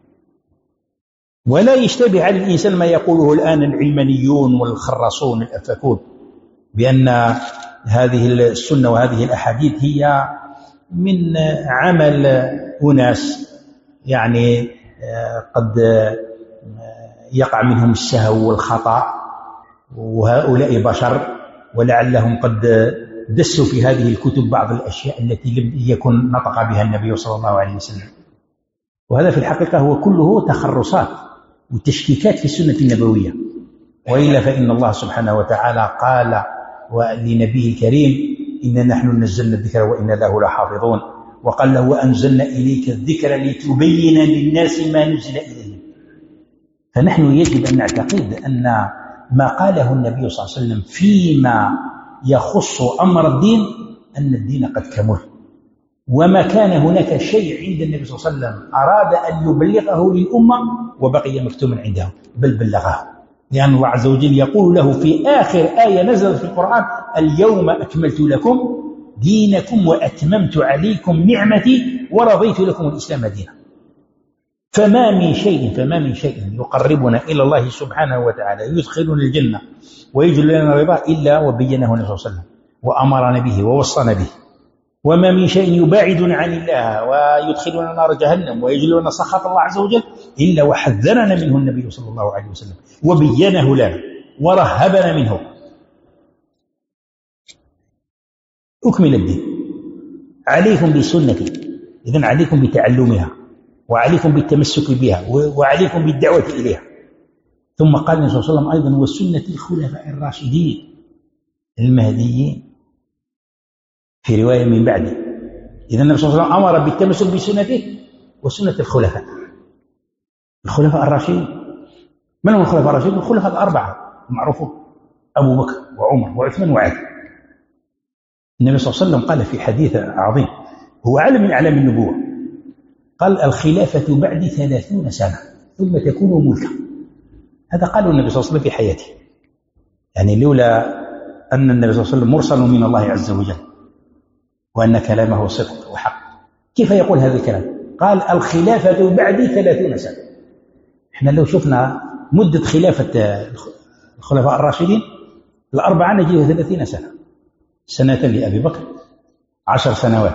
ولا يشتبه على الإنسان ما يقوله الآن العلمانيون والخرصون الأفاكون بأن هذه السنة وهذه الأحاديث هي من عمل أناس يعني قد يقع منهم السهو والخطأ، وهؤلاء بشر، ولعلهم قد دسوا في هذه الكتب بعض الأشياء التي لم يكن نطق بها النبي صلى الله عليه وسلم. وهذا في الحقيقة هو كله تخرصات وتشكيكات في السنة النبوية. وإلا فإن الله سبحانه وتعالى قال لنبيه الكريم إنا نحن نزلنا الذكر وإنا له لحافظون، وقال له وأنزلنا إليك الذكر لتبين للناس ما نزل إليهم. فنحن يجب أن نعتقد أن ما قاله النبي صلى الله عليه وسلم فيما يخص أمر الدين أن الدين قد كمل، وما كان هناك شيء عند النبي صلى الله عليه وسلم أراد أن يبلغه للأمة وبقي مكتوما عنده بل بلغه، لأن الله عز وجل يقول له في آخر آية نزلت في القرآن اليوم أكملت لكم دينكم وأتممت عليكم نعمتي ورضيت لكم الإسلام دينا. فما من شيء فما من شيء يقربنا إلى الله سبحانه وتعالى يدخلنا الجنة ويجل لنا رضاه إلا وبينه النبي صلى الله عليه وسلم وأمرنا به ووصانا به. وما من شيء يباعدنا عن الله ويدخلنا نار جهنم ويجل لنا سخط الله عز وجل إلا وحذرنا منه النبي صلى الله عليه وسلم وبينه لنا ورهبنا منه. أكمل الدين. عليكم بسنتي، إذن عليكم بتعلمها وعليكم بالتمسك بها وعليكم بالدعوة إليها. ثم قال النبي صلى الله عليه وسلم أيضا والسنة الخلفاء الراشدين المهديين في رواية من بعده. إذن النبي صلى الله عليه وسلم أمر بالتمسك بسنته وسنة الخلفاء الخلفاء الراشدين. من هم الخلفاء الراشدين؟ الخلفاء الأربعة معروفون أبو بكر وعمر وعثمان وعلي. النبي صلى الله عليه وسلم قال في حديث عظيم هو علم من أعلام النبوة، قال الخلافة بعد ثلاثون سنة ثم تكون ملكا. هذا قاله النبي صلى الله عليه وسلم في حياته، يعني لولا أن النبي صلى الله عليه وسلم مرسل من الله عز وجل وأن كلامه صدق وحق كيف يقول هذا الكلام؟ قال الخلافة بعد ثلاثون سنة. احنا لو شفنا مدة خلافة الخلفاء الراشدين الأربعة نجيه ثلاثين سنة، سنة لأبي بكر، عشر سنوات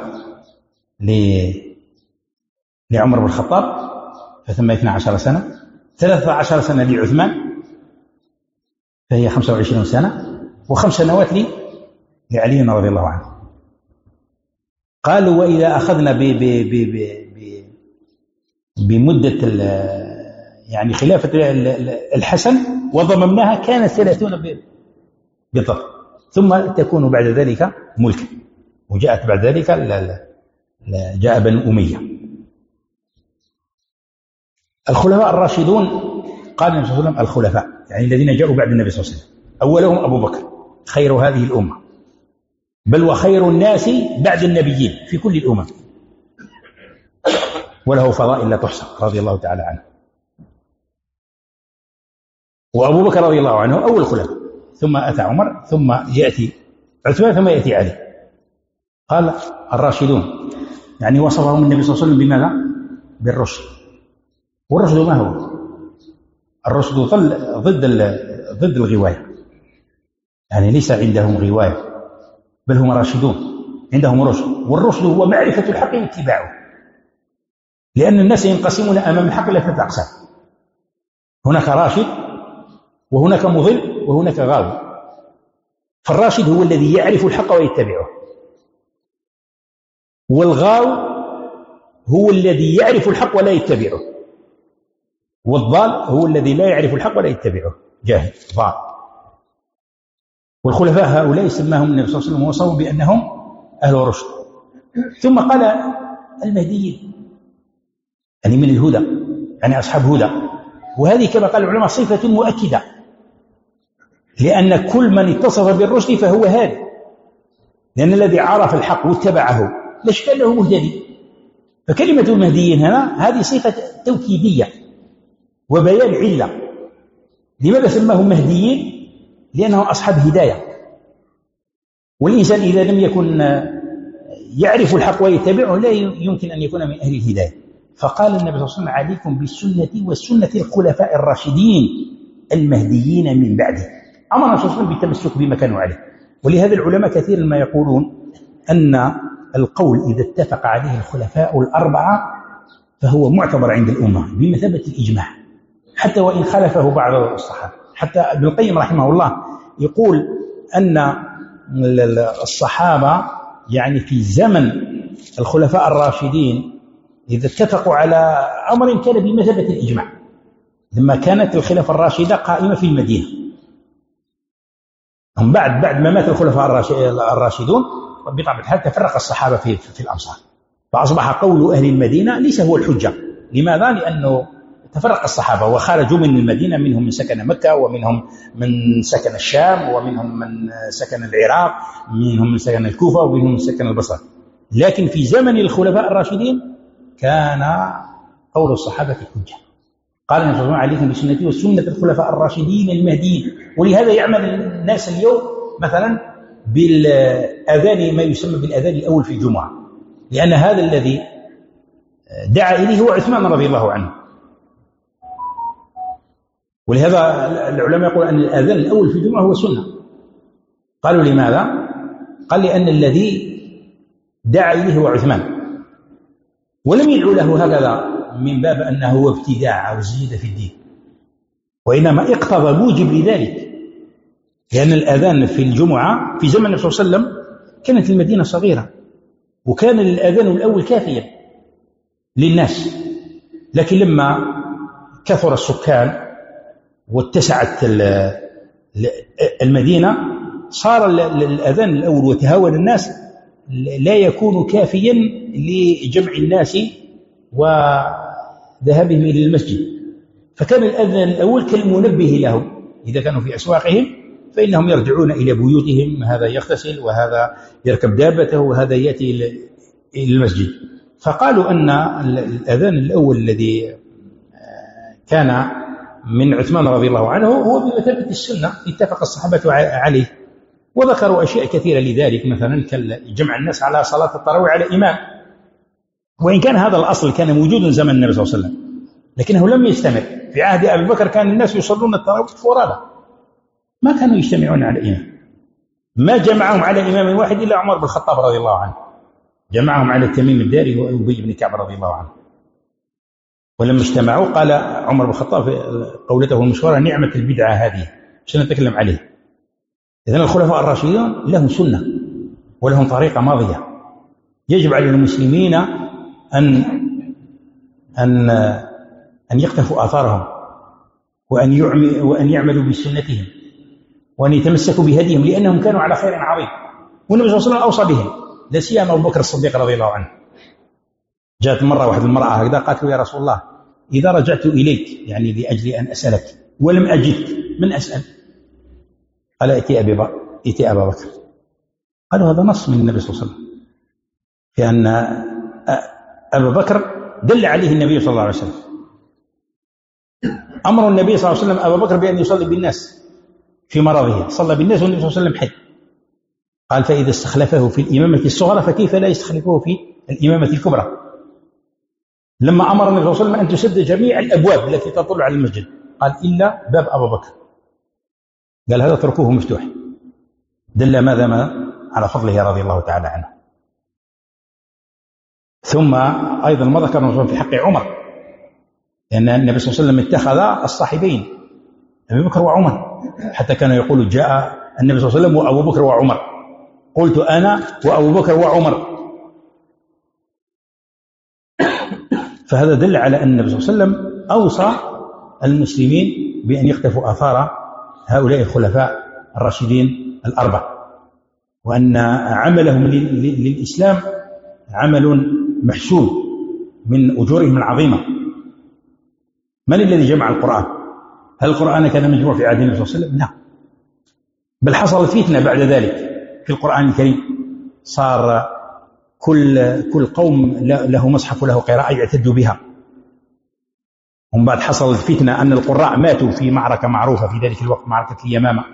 لعمر بن الخطاب فثم اثنى عشر سنة، ثلاثة عشر سنة لعثمان فهي خمسة وعشرين سنة، وخمس سنوات لي لعلي رضي الله عنه. قالوا وإذا أخذنا ب ب ب ب بمدة يعني خلافة الحسن وضممناها كانت ثلاثون بالضبط، ثم تكون بعد ذلك ملكا، وجاءت بعد ذلك لا لا لا جاء بنو أمية. الخلفاء الراشدون قال النبي صلى الله عليه وسلم الخلفاء يعني الذين جاءوا بعد النبي صلى الله عليه وسلم، أولهم أبو بكر خير هذه الأمة بل وخير الناس بعد النبيين في كل الأمم، وله فضائل لا تحصى رضي الله تعالى عنه. وأبو بكر رضي الله عنه أول خلفاء، ثم أتى عمر، ثم يأتي عثمان، ثم يأتي علي. قال الراشدون، يعني وصفهم النبي صلى الله عليه وسلم بماذا؟ بالرشد. والرشد ما هو؟ الرشد ضد ضد الغواية، يعني ليس عندهم غواية بل هم راشدون، عندهم رشد. والرشد هو معرفة الحق واتباعه، لأن الناس ينقسمون أمام الحق إلى ثلاثة أقسام: هناك راشد، وهناك مضل، وهناك غاوي. فالراشد هو الذي يعرف الحق ويتبعه، والغاوي هو الذي يعرف الحق ولا يتبعه، والضال هو الذي لا يعرف الحق ولا يتبعه، جاهل ضال. والخلفاء هؤلاء سماهم النبي صلى الله عليه وسلم ووصفهم بأنهم أهل رشد. ثم قال المهديين، يعني من الهدى، يعني أصحاب هدى. وهذه كما قال العلماء صفة مؤكدة، لأن كل من اتصف بالرشد فهو هادي، لأن الذي عرف الحق واتبعه لا شك أنه مهتدي. فكلمة المهديين هنا هذه صفة توكيدية وبيان علة. لماذا سماهم مهديين؟ لأنهم أصحاب هداية، والإنسان إذا لم يكن يعرف الحق ويتبعه لا يمكن أن يكون من أهل الهداية. فقال النبي صلى الله عليه وسلم: عليكم بالسنة والسنة الخلفاء الراشدين المهديين من بعده. أمر صلى الله عليه وسلم بالتمسك بما كانوا عليه. ولهذا العلماء كثيرا ما يقولون أن القول إذا اتفق عليه الخلفاء الأربعة فهو معتبر عند الأمة بمثابة الإجماع، حتى وإن خالفه بعض الصحابة. حتى ابن القيم رحمه الله يقول أن الصحابة يعني في زمن الخلفاء الراشدين إذا اتفقوا على أمر كان بمثابة الإجماع، لما كانت الخلافة الراشدة قائمة في المدينة. هم بعد بعد ما مات الخلفاء الراشدون بطبيعة الحال تفرق الصحابة في في الأمصار، فأصبح قول أهل المدينة ليس هو الحجة. لماذا؟ لأنه تفرق الصحابة وخرجوا من المدينة، منهم من سكن مكة، ومنهم من سكن الشام، ومنهم من سكن العراق، منهم من سكن الكوفة، ومنهم من سكن البصرة. لكن في زمن الخلفاء الراشدين كان قول الصحابة حجة. قال النبي صلى الله عليه وسلم: عليكم بسنتي وسنة الخلفاء الراشدين المهديين. ولهذا يعمل الناس اليوم مثلا بالأذان، ما يسمى بالأذان الأول في الجمعة، لأن هذا الذي دعا إليه هو عثمان رضي الله عنه. ولهذا العلماء يقول أن الأذان الأول في الجمعة هو سنة. قالوا لماذا؟ قال لأن الذي دعا إليه هو عثمان، ولم يدعو له هكذا من باب أنه هو ابتداع أو زيادة في الدين، وإنما اقتضى الموجب لذلك، لأن الأذان في الجمعة في زمن النبي صلى الله عليه وسلم كانت المدينة صغيرة، وكان الأذان الأول كافيا للناس. لكن لما كثر السكان واتسعت المدينة صار الأذان الأول وتهاون الناس لا يكون كافيا لجمع الناس وذهابهم إلى المسجد، فكان الأذان الأول كالمنبه لهم. إذا كانوا في أسواقهم فإنهم يرجعون إلى بيوتهم، هذا يغتسل وهذا يركب دابته وهذا يأتي إلى المسجد. فقالوا أن الأذان الأول الذي كان من عثمان رضي الله عنه هو بمثابة السنة، اتفق الصحابة عليه. وذكروا أشياء كثيرة لذلك، مثلا كجمع الناس على صلاة التراويح على إمام، وإن كان هذا الأصل كان موجودا زمن النبي صلى الله عليه وسلم لكنه لم يستمر. في عهد أبي بكر كان الناس يصلون التراويح فرادى، ما كانوا يجتمعون على إمام. ما جمعهم على إمام واحد إلا عمر بن الخطاب رضي الله عنه، جمعهم على تميم الداري وأبي بن كعب رضي الله عنه. ولما اجتمعوا قال عمر بن الخطاب قولته المشهورة: نعمة البدعة هذه، سنتكلم عليه. إذن الخلفاء الراشدون لهم سنة ولهم طريقة ماضية، يجب على المسلمين أن أن أن يقتفوا آثارهم، وأن يعمل وأن يعملوا بسنتهم، وأن يتمسكوا بهديهم، لأنهم كانوا على خير عظيم. والنبي صلى الله عليه وسلم أوصى بهم، لا سيما أبو بكر الصديق رضي الله عنه. جاءت مرة واحد المرأة هكذا قالت له: يا رسول الله، إذا رجعت إليك يعني لأجل أن أسألك ولم أجدك من أسأل؟ قال: ائتي أبي بكر، ائتي أبا بكر. قالوا: هذا نص من النبي صلى الله عليه وسلم، لأن أبا بكر دل عليه النبي صلى الله عليه وسلم. أمر النبي صلى الله عليه وسلم أبا بكر بأن يصلي بالناس في مرضه، صلى بالناس والنبي صلى الله عليه وسلم حي. قال فإذا استخلفه في الإمامة الصغرى فكيف لا يستخلفه في الإمامة الكبرى؟ لما أمر النبي صلى الله عليه وسلم أن تسد جميع الأبواب التي تطل على المسجد، قال إلا باب أبا بكر، قال هذا تركوه مفتوح، دل ماذا ما على فضله رضي الله تعالى عنه. ثم أيضا ما ذكر النبي في حق عمر، لأن النبي صلى الله عليه وسلم اتخذ الصاحبين أبي بكر وعمر، حتى كان يقول جاء النبي صلى الله عليه وسلم وأبو بكر وعمر، قلت أنا وأبو بكر وعمر. فهذا دل على أن النبي صلى الله عليه وسلم أوصى المسلمين بأن يقتفوا آثار هؤلاء الخلفاء الراشدين الأربعة، وأن عملهم للإسلام عمل محسوب من أجورهم العظيمة. من الذي جمع القرآن؟ هل القرآن كان مجموع في عهد النبي صلى الله عليه وسلم؟ لا، بل حصلت فتنة بعد ذلك في القرآن الكريم، صار كل كل قوم له مصحف وله قراءة يعتد بها. ومن بعد حصلت فتنة أن القراء ماتوا في معركة معروفة في ذلك الوقت، معركة اليمامة،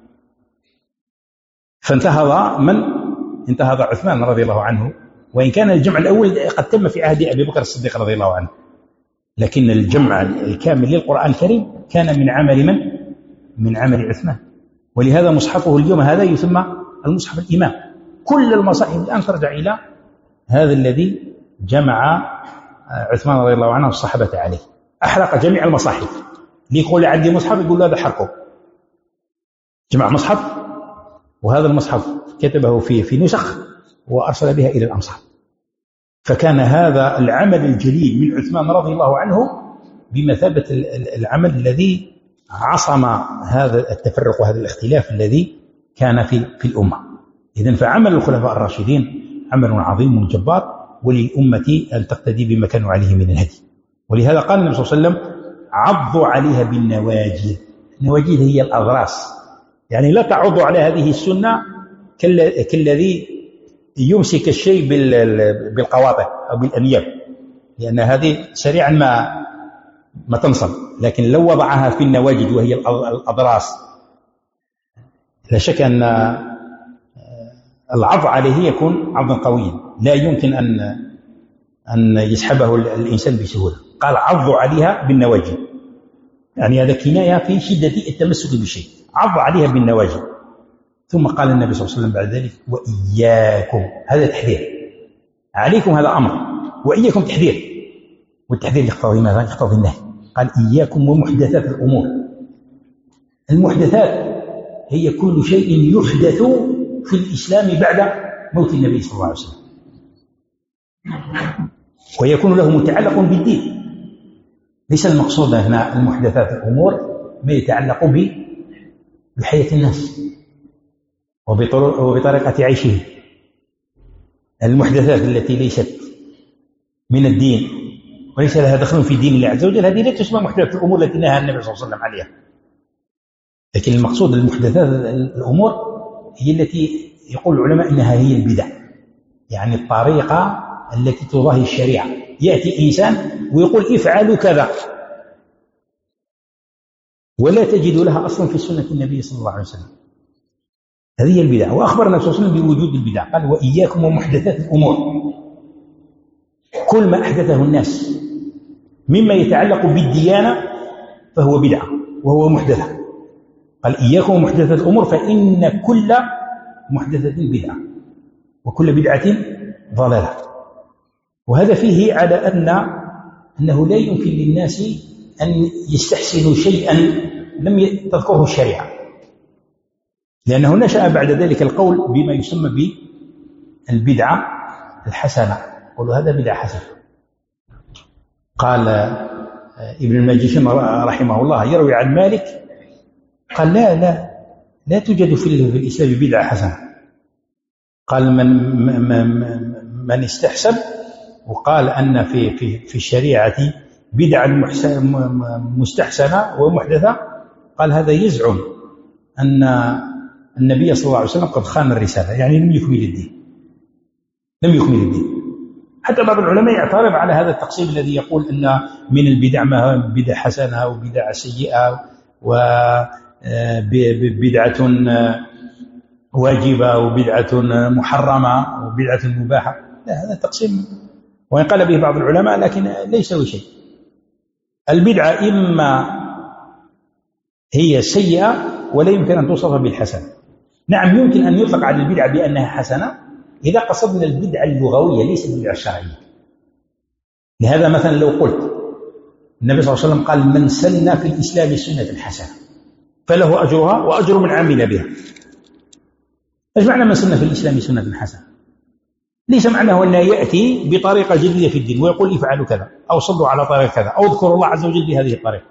فانتهض من؟ انتهض عثمان رضي الله عنه، وإن كان الجمع الأول قد تم في عهد أبي بكر الصديق رضي الله عنه، لكن الجمع الكامل للقرآن الكريم كان من عمل من؟ من عمل عثمان. ولهذا مصحفه اليوم هذا يسمى المصحف الإمام. كل المصاحف الآن ترجع إلى هذا الذي جمع عثمان رضي الله عنه الصحابة عليه، أحرق جميع المصاحف. ليقول عندي مصحف يقول هذا حرقه، جمع مصحف، وهذا المصحف كتبه في في نسخ وأرسل بها إلى الأمصار. فكان هذا العمل الجليل من عثمان رضي الله عنه بمثابة العمل الذي عصم هذا التفرق وهذا الاختلاف الذي كان في في الأمة. إذن فعمل الخلفاء الراشدين عمل عظيم جبار، وللأمة أن تقتدي بما كانوا عليه من الهدي. ولهذا قال النبي صلى الله عليه وسلم عضوا عليها بالنواجذ. النواجذ هي الأضراس، يعني لا تعضوا على هذه السنة كالذي يمسك الشيء بالقواطع أو بالأنياب، لأن هذه سريعا ما ما تنصل. لكن لو وضعها في النواجذ وهي الأضراس، لا شك أن العض عليه يكون عضا قويا لا يمكن أن أن يسحبه الإنسان بسهولة. قال عضوا عليها بالنواجذ، يعني هذا كناية في شدة التمسك بالشيء، عض عليها بالنواجذ. ثم قال النبي صلى الله عليه وسلم بعد ذلك وإياكم، هذا تحذير، عليكم هذا أمر، وإياكم تحذير، والتحذير يقتضي ماذا؟ يقتضي النهي. قال إياكم ومحدثات الأمور. المحدثات هي كل شيء يحدث في الإسلام بعد موت النبي صلى الله عليه وسلم، ويكون له متعلق بالدين. ليس المقصود هنا المحدثات الأمور ما يتعلق بحياة الناس وبطريقة عيشه. المحدثات التي ليست من الدين وليس لها دخل في دين الله عز وجل، هذه لا تسمى محدثات الأمور التي نهى النبي صلى الله عليه وسلم عليها. لكن المقصود المحدثات الأمور هي التي يقول العلماء إنها هي البدع، يعني الطريقة التي تضاهي الشريعة. يأتي إنسان ويقول افعلوا كذا ولا تجد لها أصلا في سنة النبي صلى الله عليه وسلم، هذه البدع. وأخبر النبي صلى الله عليه وسلم بوجود البدع، قال وإياكم ومحدثات الأمور. كل ما أحدثه الناس مما يتعلق بالديانة فهو بدعة وهو محدثة. قال إياكم ومحدثات الأمور فإن كل محدثة بدعة وكل بدعة ضلالة. وهذا فيه على أن أنه لا يمكن للناس أن يستحسنوا شيئا لم تذكره الشريعة، لأنه نشأ بعد ذلك القول بما يسمى بالبدعة الحسنة، قالوا هذا بدعة حسنة. قال ابن الماجشون رحمه الله يروي عن مالك قال لا لا لا توجد في الإسلام بدعة حسنة. قال من من استحسن وقال أن في في في الشريعة بدعة مستحسنة ومحدثة، قال هذا يزعم أن النبي صلى الله عليه وسلم قد خان الرسالة، يعني لم يكمل الدين، لم يكمل الدين. حتى بعض العلماء يعترض على هذا التقسيم الذي يقول أن من البدع ما بدع حسنة وبدع سيئة وبدعة واجبة وبدعة محرمة وبدعة مباحة. لا، هذا تقسيم وإن قال به بعض العلماء لكن ليس بشيء. البدعة إما هي سيئة ولا يمكن أن توصف بالحسنة. نعم يمكن أن يطلق على البدعة بأنها حسنة إذا قصدنا البدعة اللغوية ليس البدعة الشرعية. لهذا مثلا لو قلت النبي صلى الله عليه وسلم قال من سن في الإسلام سنة حسنة فله أجرها وأجر من عمل بها. إيش معنى من سن في الإسلام سنة حسنة؟ ليس معناه أنه يأتي بطريقة جديدة في الدين ويقول افعلوا كذا أو صلوا على طريقة كذا أو اذكروا الله عز وجل بهذه الطريقة.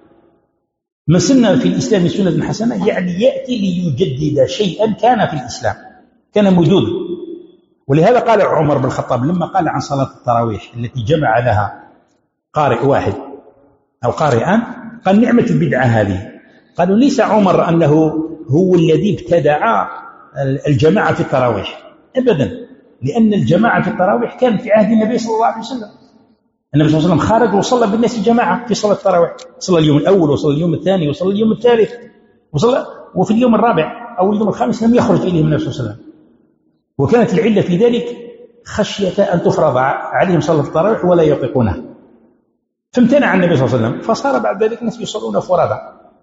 من سن في الإسلام سنة حسنة يعني يأتي ليجدد شيئا كان في الإسلام كان موجودا. ولهذا قال عمر بن الخطاب لما قال عن صلاة التراويح التي جمع لها قارئ واحد أو قارئان قال نعمة البدعة هذه. قالوا ليس عمر أنه هو الذي ابتدع الجماعة في التراويح أبدا، لأن الجماعة في التراويح كان في عهد النبي صلى الله عليه وسلم. النبي صلى الله عليه وسلم خرج وصلى بالناس جماعة في صلاة التراويح، صلى اليوم الأول وصلى اليوم الثاني وصلى اليوم الثالث وصلى وفي اليوم الرابع أو اليوم الخامس لم يخرج إليهم النبي صلى الله عليه وسلم. وكانت العلة في ذلك خشية أن تفرض عليهم صلاة التراويح ولا يطيقونها، فامتنع النبي صلى الله عليه وسلم، فصار بعد ذلك الناس يصلون فرادى.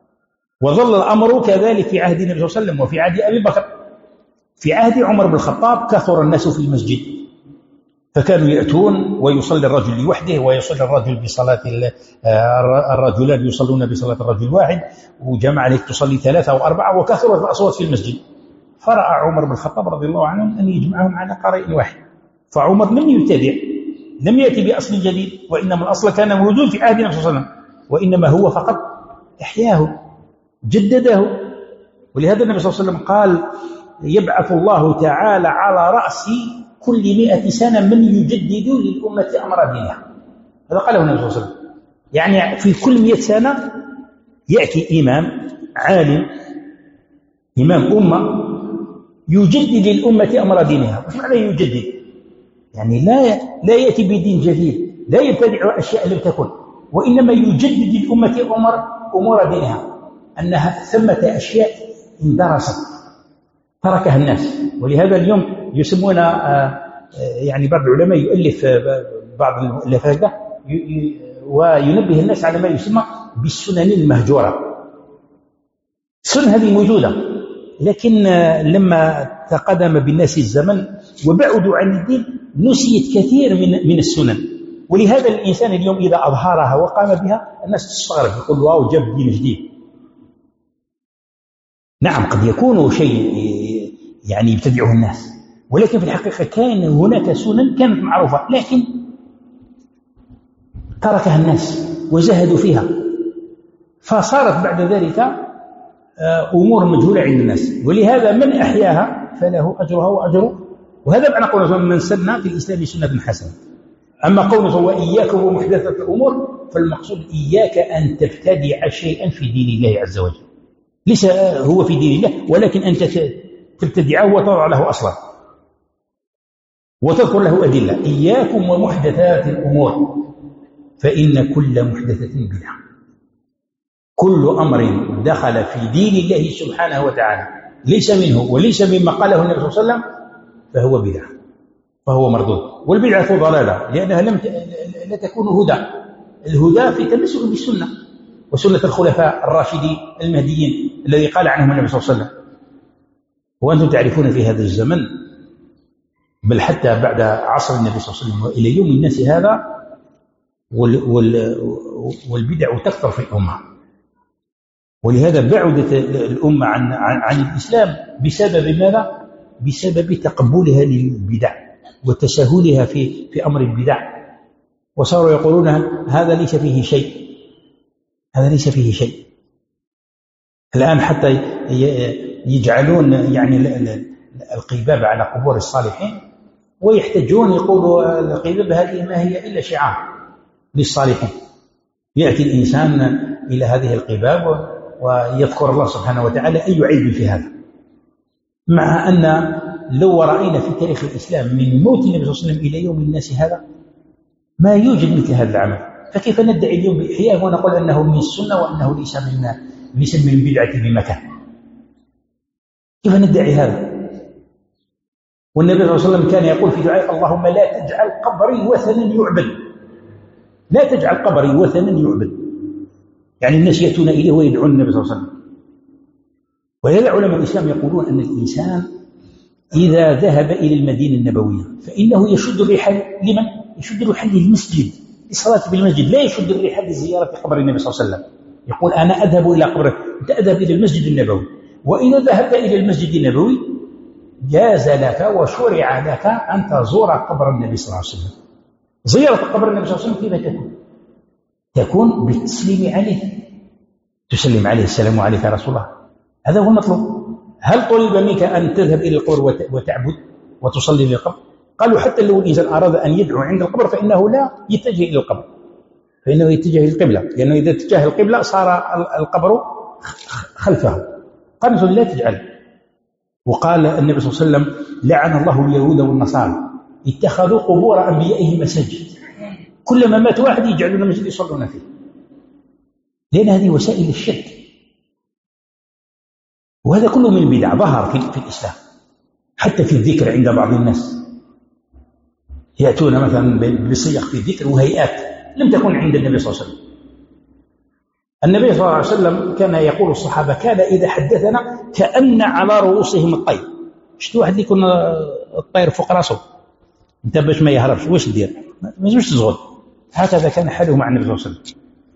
وظل الأمر كذلك في عهد النبي صلى الله عليه وسلم وفي عهد أبي بكر. في عهد عمر بن الخطاب كثر الناس في المسجد، فكانوا يأتون ويصلي الرجل لوحده ويصلي الرجل بصلاة الرجلان يصلون بصلاة الرجل واحد وجمع لك تصلي ثلاثة أو أربعة وكثرت الأصوات في المسجد. فرأى عمر بن الخطاب رضي الله عنه أن يجمعهم على قارئ واحد، فعمر لم يبتدع، لم يأتي بأصل جديد، وإنما الأصل كان موجود في عهد النبي صلى الله عليه وسلم، وإنما هو فقط إحياه جدده. ولهذا النبي صلى الله عليه وسلم قال يبعث الله تعالى على رأس كل مئة سنة من يجدد للأمة أمر دينها. هذا قاله النبي صلى الله عليه وسلم، يعني في كل مئة سنة يأتي إمام عالم إمام أمة يجدد للأمة أمر دينها. وش معنى يجدد؟ يعني لا لا يأتي بدين جديد، لا يبتدع أشياء لم تكن، وإنما يجدد للأمة أمر أمور دينها، أنها ثمة أشياء اندرست تركها الناس. ولهذا اليوم يسمون يعني بعض العلماء يؤلف بعض المؤلفات وينبه الناس على ما يسمى بالسنن المهجورة. السنن هذه موجودة، لكن لما تقدم بالناس الزمن وبعدوا عن الدين نسيت كثير من من السنن. ولهذا الإنسان اليوم إذا أظهرها وقام بها الناس تستغرب، يقول واو جاب دين جديد. نعم قد يكون شيء يعني يبتدعه الناس، ولكن في الحقيقة كان هناك سنن كانت معروفة لكن تركها الناس وزهدوا فيها، فصارت بعد ذلك أمور مجهولة عند الناس. ولهذا من أحياها فله أجرها وأجره. وهذا معنى قوله من سن في الإسلام سنة حسنة. أما قوله وإياكم ومحدثات الأمور فالمقصود إياك أن تبتدع شيئا في دين الله عز وجل، ليس هو في دين الله ولكن أنت تبتدعه وتضع له أصلا وتذكر له أدلة. إياكم ومحدثات الأمور فإن كل محدثة بدعة. كل أمر دخل في دين الله سبحانه وتعالى ليس منه وليس مما قاله النبي صلى الله عليه وسلم فهو بدعة، فهو مردود. والبدعة ضلالة لأنها لم لا تكون هدى. الهدى في تمسك بالسنة وسنة الخلفاء الراشدين المهديين الذي قال عنهم النبي صلى الله عليه وسلم. وأنتم تعرفون في هذا الزمن بل حتى بعد عصر النبي صلى الله عليه وسلم وإلى يوم الناس هذا والبدع تكثر في الأمة. ولهذا بعدت الأمة عن, عن, عن الإسلام بسبب ماذا؟ بسبب تقبلها للبدع وتساهلها في, في أمر البدع، وصاروا يقولون هذا ليس فيه شيء، هذا ليس فيه شيء. الآن حتى يجعلون يعني القباب على قبور الصالحين ويحتجون يقولوا القباب هذه ما هي إلا شعار للصالحين. يأتي الإنسان إلى هذه القباب ويذكر الله سبحانه وتعالى أي عيب في هذا، مع أن لو رأينا في تاريخ الإسلام من موت النبي صلى الله عليه وسلم إلى يوم الناس هذا ما يوجد مثل هذا العمل، فكيف ندعي اليوم بإحيائه ونقول أنه من السنة وأنه ليس من ليس من البدعة بمكان؟ كيف ندعي هذا؟ والنبي صلى الله عليه وسلم كان يقول في دعاء: اللهم لا تجعل قبري وثنا يعبد. لا تجعل قبري وثنا يعبد، يعني الناس يأتون إليه ويدعون النبي صلى الله عليه وسلم. ولذلك علماء الإسلام يقولون أن الإنسان إذا ذهب إلى المدينة النبوية فإنه يشد الرحال لمن؟ يشد الرحال للمسجد، للصلاة بالمسجد، لا يشد الرحال لزيارة قبر النبي صلى الله عليه وسلم. يقول: أنا أذهب إلى قبره، أنت أذهب إلى المسجد النبوي. وإذا ذهبت إلى المسجد النبوي جاز لك وشرع لك أن تزور قبر النبي صلى الله عليه وسلم. زيارة قبر النبي صلى الله عليه وسلم كيف تكون؟ تكون بالتسليم عليه، تسلم عليه: السلام عليك يا رسول الله. هذا هو المطلوب. هل طلب منك أن تذهب إلى القبر وتعبد وتصلي للقبر؟ قالوا حتى لو الإنسان أراد أن يدعو عند القبر فإنه لا يتجه إلى القبر، فإنه يتجه إلى القبلة، لأنه إذا اتجه القبلة صار القبر خلفه. قالوا لا تجعل. وقال النبي صلى الله عليه وسلم: لعن الله اليهود والنصارى اتخذوا قبور أنبيائهم مساجد. كلما مات واحد يجعلون مسجد يصلون فيه، لأن هذه وسائل الشرك، وهذا كله من البدع ظهر في, في الإسلام. حتى في الذكر عند بعض الناس يأتون مثلا بصيغ في الذكر وهيئات لم تكن عند النبي صلى الله عليه وسلم. النبي صلى الله عليه وسلم كان يقول الصحابة: كان إذا حدثنا كأن على رؤوسهم الطير. شفت واحد يكون الطير فوق راسه، انت باش ما يهربش واش دير؟ ما يجوش تزغل. هكذا كان حاله مع النبي صلى الله عليه وسلم.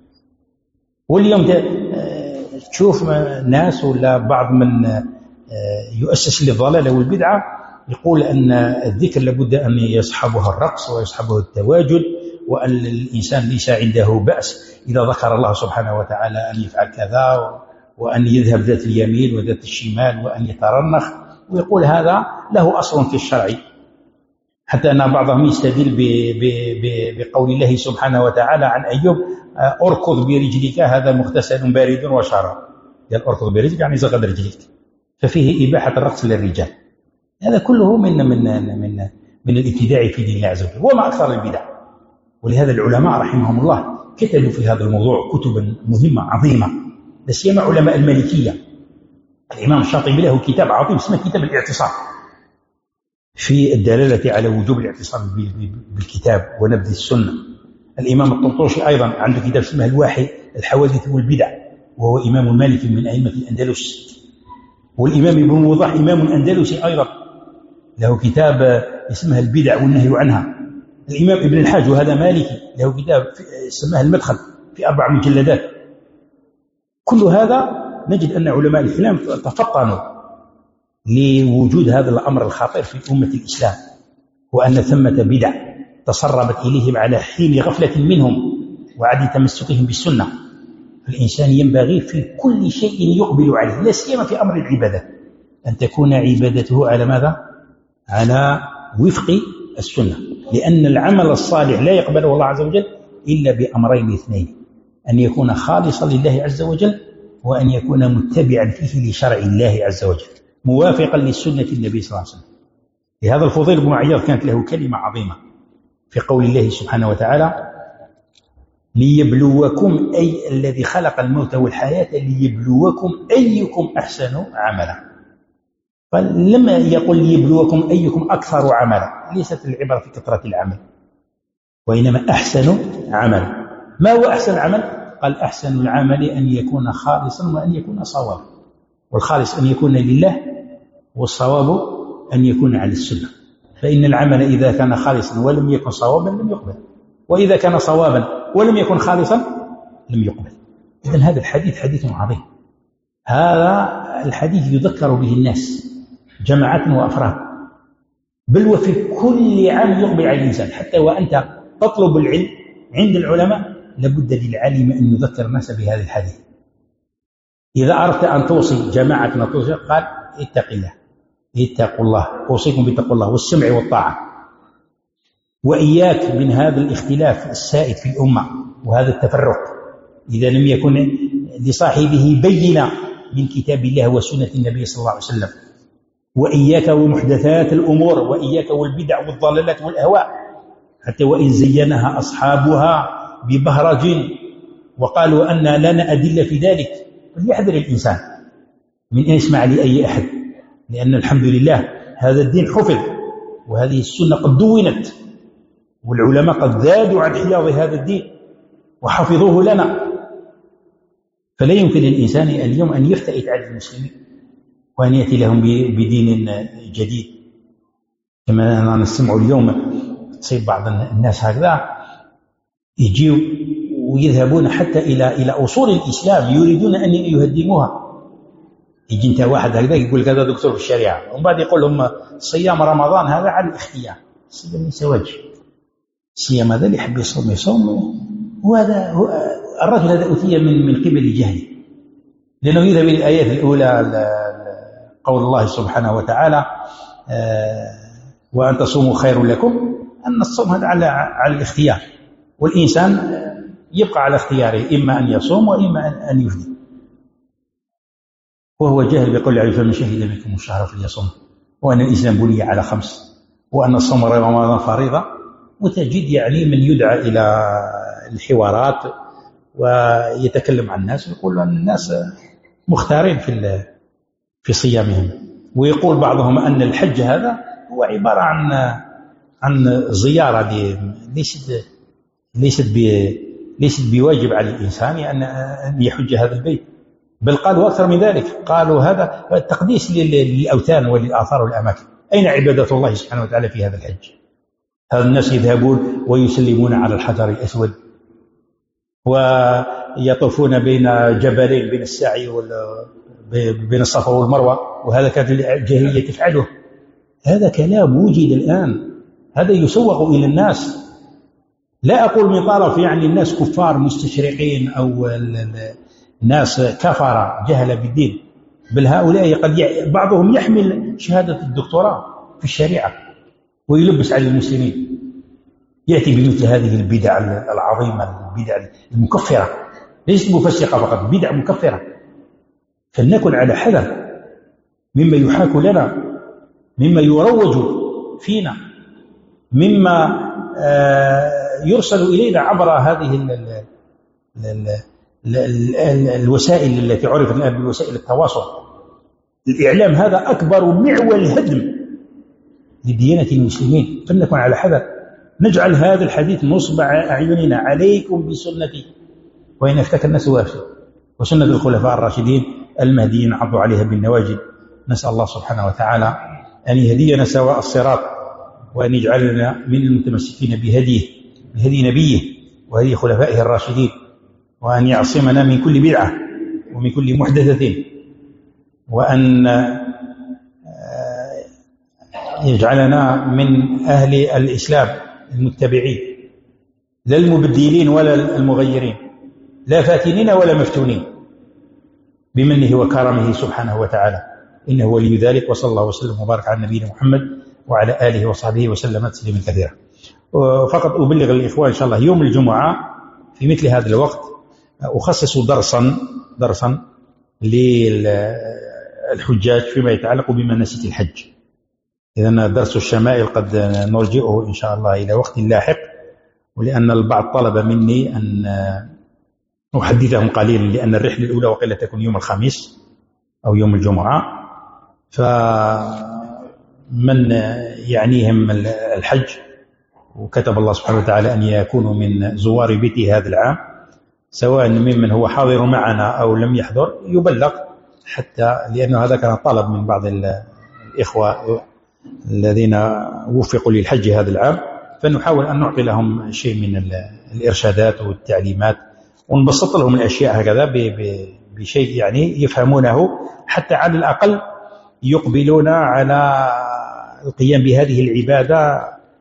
واليوم تشوف ناس ولا بعض من يؤسس للضلالة والبدعة يقول أن الذكر لابد أن يصحبها الرقص ويصحبه التواجد، وأن الإنسان ليس عنده بأس إذا ذكر الله سبحانه وتعالى أن يفعل كذا، وأن يذهب ذات اليمين وذات الشمال وأن يترنخ، ويقول هذا له أصل في الشرع. حتى أن بعضهم يستدل بقول الله سبحانه وتعالى عن أيوب: أركض برجلك هذا مغتسل بارد وشراب. قال أركض برجلك يعني زغد رجلك، ففيه إباحة الرقص للرجال. هذا كله من من من من الابتداع في دين الله عز وجل، وما أكثر البدع. ولهذا العلماء رحمهم الله كتبوا في هذا الموضوع كتبا مهمة عظيمة، لا سيما علماء المالكية. الإمام الشاطبي له كتاب عظيم اسمه كتاب الاعتصام في الدلالة على وجوب الاعتصام بالكتاب ونبذ السنة. الإمام الطرطوشي أيضا عنده كتاب اسمه الواحي الحوادث والبدع، وهو إمام مالك من أئمة الأندلس. والإمام ابن وضاح إمام أندلسي أيضا له كتاب اسمه البدع والنهي عنها. الإمام ابن الحاج وهذا مالكي له كتاب اسمه المدخل في أربع مجلدات. كل هذا نجد أن علماء الإسلام تفطنوا لوجود هذا الأمر الخطير في أمة الإسلام، وأن ثمة بدع تسربت إليهم على حين غفلة منهم وعدم تمسكهم بالسنة. فالإنسان ينبغي في كل شيء يقبل عليه، لا سيما في أمر العبادة، أن تكون عبادته على ماذا؟ على وفق السنة. لأن العمل الصالح لا يقبله الله عز وجل إلا بأمرين اثنين: أن يكون خالصا لله عز وجل، وأن يكون متبعا فيه لشرع الله عز وجل، موافقا للسنة النبي صلى الله عليه وسلم. لهذا الفضيل بن عياض كانت له كلمة عظيمة في قول الله سبحانه وتعالى: ليبلوكم أي الذي خلق الموت والحياة ليبلوكم أيكم أحسن عملا. فلما يقول ليبلوكم أيكم أكثر عملا، ليست العبرة في كثرة العمل، وإنما أحسن عملا. ما هو أحسن عمل؟ قال: أحسن العمل أن يكون خالصا وأن يكون صوابا. والخالص أن يكون لله، والصواب أن يكون على السنة. فإن العمل إذا كان خالصا ولم يكن صوابا لم يقبل، وإذا كان صوابا ولم يكن خالصا لم يقبل. إذن هذا الحديث حديث عظيم. هذا الحديث يذكر به الناس جماعات وأفراد، بل وفي كل عام يقبل على الإنسان. حتى وأنت تطلب العلم عند العلماء لابد للعالم أن يذكر الناس بهذا الحديث. إذا أردت أن توصي جماعة توصي قال: اتق الله، اتقوا الله، أوصيكم بتقوى الله والسمع والطاعة، وإياك من هذا الاختلاف السائد في الأمة وهذا التفرق إذا لم يكن لصاحبه بينة من كتاب الله وسنة النبي صلى الله عليه وسلم. وإياك ومحدثات الأمور، وإياك والبدع والضلالات والأهواء. حتى وإن زينها أصحابها ببهرج وقالوا أن لنا أدلة في ذلك. فليحذر الإنسان من أن يسمع لأي أحد، لأن الحمد لله هذا الدين حفظ، وهذه السنة قد دونت، والعلماء قد زادوا عن حفظ هذا الدين وحفظوه لنا. فلا يمكن للإنسان اليوم أن يفتئت على المسلمين وأن يأتي لهم بدين جديد، كما نسمع اليوم تصيب بعض الناس هكذا يجيوا ويذهبون حتى إلى إلى أصول الإسلام، يريدون أن يهدموها. يجي انت واحد هكذا يقول لك هذا دكتور في الشريعة، ومن بعد يقول لهم صيام رمضان هذا على الاختيار. الصيام ليس واجب، الصيام هذا اللي يحب يصوم يصوم، وهذا الرجل هذا أتي من من قبل جهله، لأنه يذهب إلى الآيات الأولى قول الله سبحانه وتعالى وأن تصوموا خير لكم، أن الصوم هذا على على الاختيار، والإنسان يبقى على اختياره، إما أن يصوم وإما أن يفطر. وهو جاهل بقول عليه فمن شهد منكم الشهر فليصوم، وأن الإسلام بني على خمس، وأن الصوم رمضان فريضة. وتجد يعني من يدعى إلى الحوارات ويتكلم عن الناس ويقول أن الناس مختارين في في صيامهم، ويقول بعضهم أن الحج هذا هو عبارة عن عن زيارة ليست ليست ليست بواجب على الإنسان أن يحج هذا البيت، بل قالوا أكثر من ذلك، قالوا هذا تقديس للأوثان وللآثار والأماكن. أين عبادة الله سبحانه وتعالى في هذا الحج؟ هذا الناس يذهبون ويسلمون على الحجر الأسود ويطوفون بين جبلين، بين السعي بين الصفا والمروة، وهذا كانت الجاهلية تفعله. هذا كلام وجد الآن، هذا يسوق إلى الناس. لا أقول من طرف يعني الناس كفار مستشرقين أو الناس كفر جهل بالدين، بل هؤلاء قد بعضهم يحمل شهادة الدكتوراه في الشريعة ويلبس على المسلمين، يأتي بمثل هذه البدع العظيمة، البدع المكفرة، ليست مفسقة فقط، بدع مكفرة. فلنكن على حذر مما يحاك لنا، مما يروج فينا، مما يرسل إلينا عبر هذه ال ال ال ال الوسائل التي عرفت الآن بوسائل التواصل. الإعلام هذا أكبر معول هدم لديانة المسلمين، فلنكن على حذر. نجعل هذا الحديث نصب أعيننا عليكم بسنتي وإن افتك الناس وافي، وسنة الخلفاء الراشدين المهديين عضوا عليها بالنواجذ. نسأل الله سبحانه وتعالى أن يهدينا سواء الصراط، وأن يجعلنا من المتمسكين بهديه، بهدي نبيه وهدي خلفائه الراشدين، وأن يعصمنا من كل بدعة ومن كل محدثة، وأن يجعلنا من أهل الإسلام المتبعين، لا المبدلين ولا المغيرين، لا فاتنين ولا مفتونين، بمنه وكرمه سبحانه وتعالى، إنه ولي ذلك. وصلى الله وسلم وبارك على نبينا محمد وعلى آله وصحبه وسلم تسليما كثيرا. فقط أبلغ الإخوان إن شاء الله يوم الجمعة في مثل هذا الوقت أخصص درسا درسا للحجاج فيما يتعلق بمناسك الحج. إذن درس الشمائل قد نرجئه إن شاء الله إلى وقت لاحق، ولأن البعض طلب مني أن أحدثهم قليلا، لأن الرحلة الأولى وقيل تكون يوم الخميس أو يوم الجمعة، فمن يعنيهم الحج وكتب الله سبحانه وتعالى أن يكونوا من زوار بيته هذا العام، سواء ممن هو حاضر معنا أو لم يحضر يبلغ، حتى لأنه هذا كان طلب من بعض الإخوة الذين وفقوا للحج هذا العام، فنحاول أن نعطي لهم شيء من الإرشادات والتعليمات، ونبسط لهم الأشياء هكذا بشيء يعني يفهمونه، حتى على الأقل يقبلون على القيام بهذه العبادة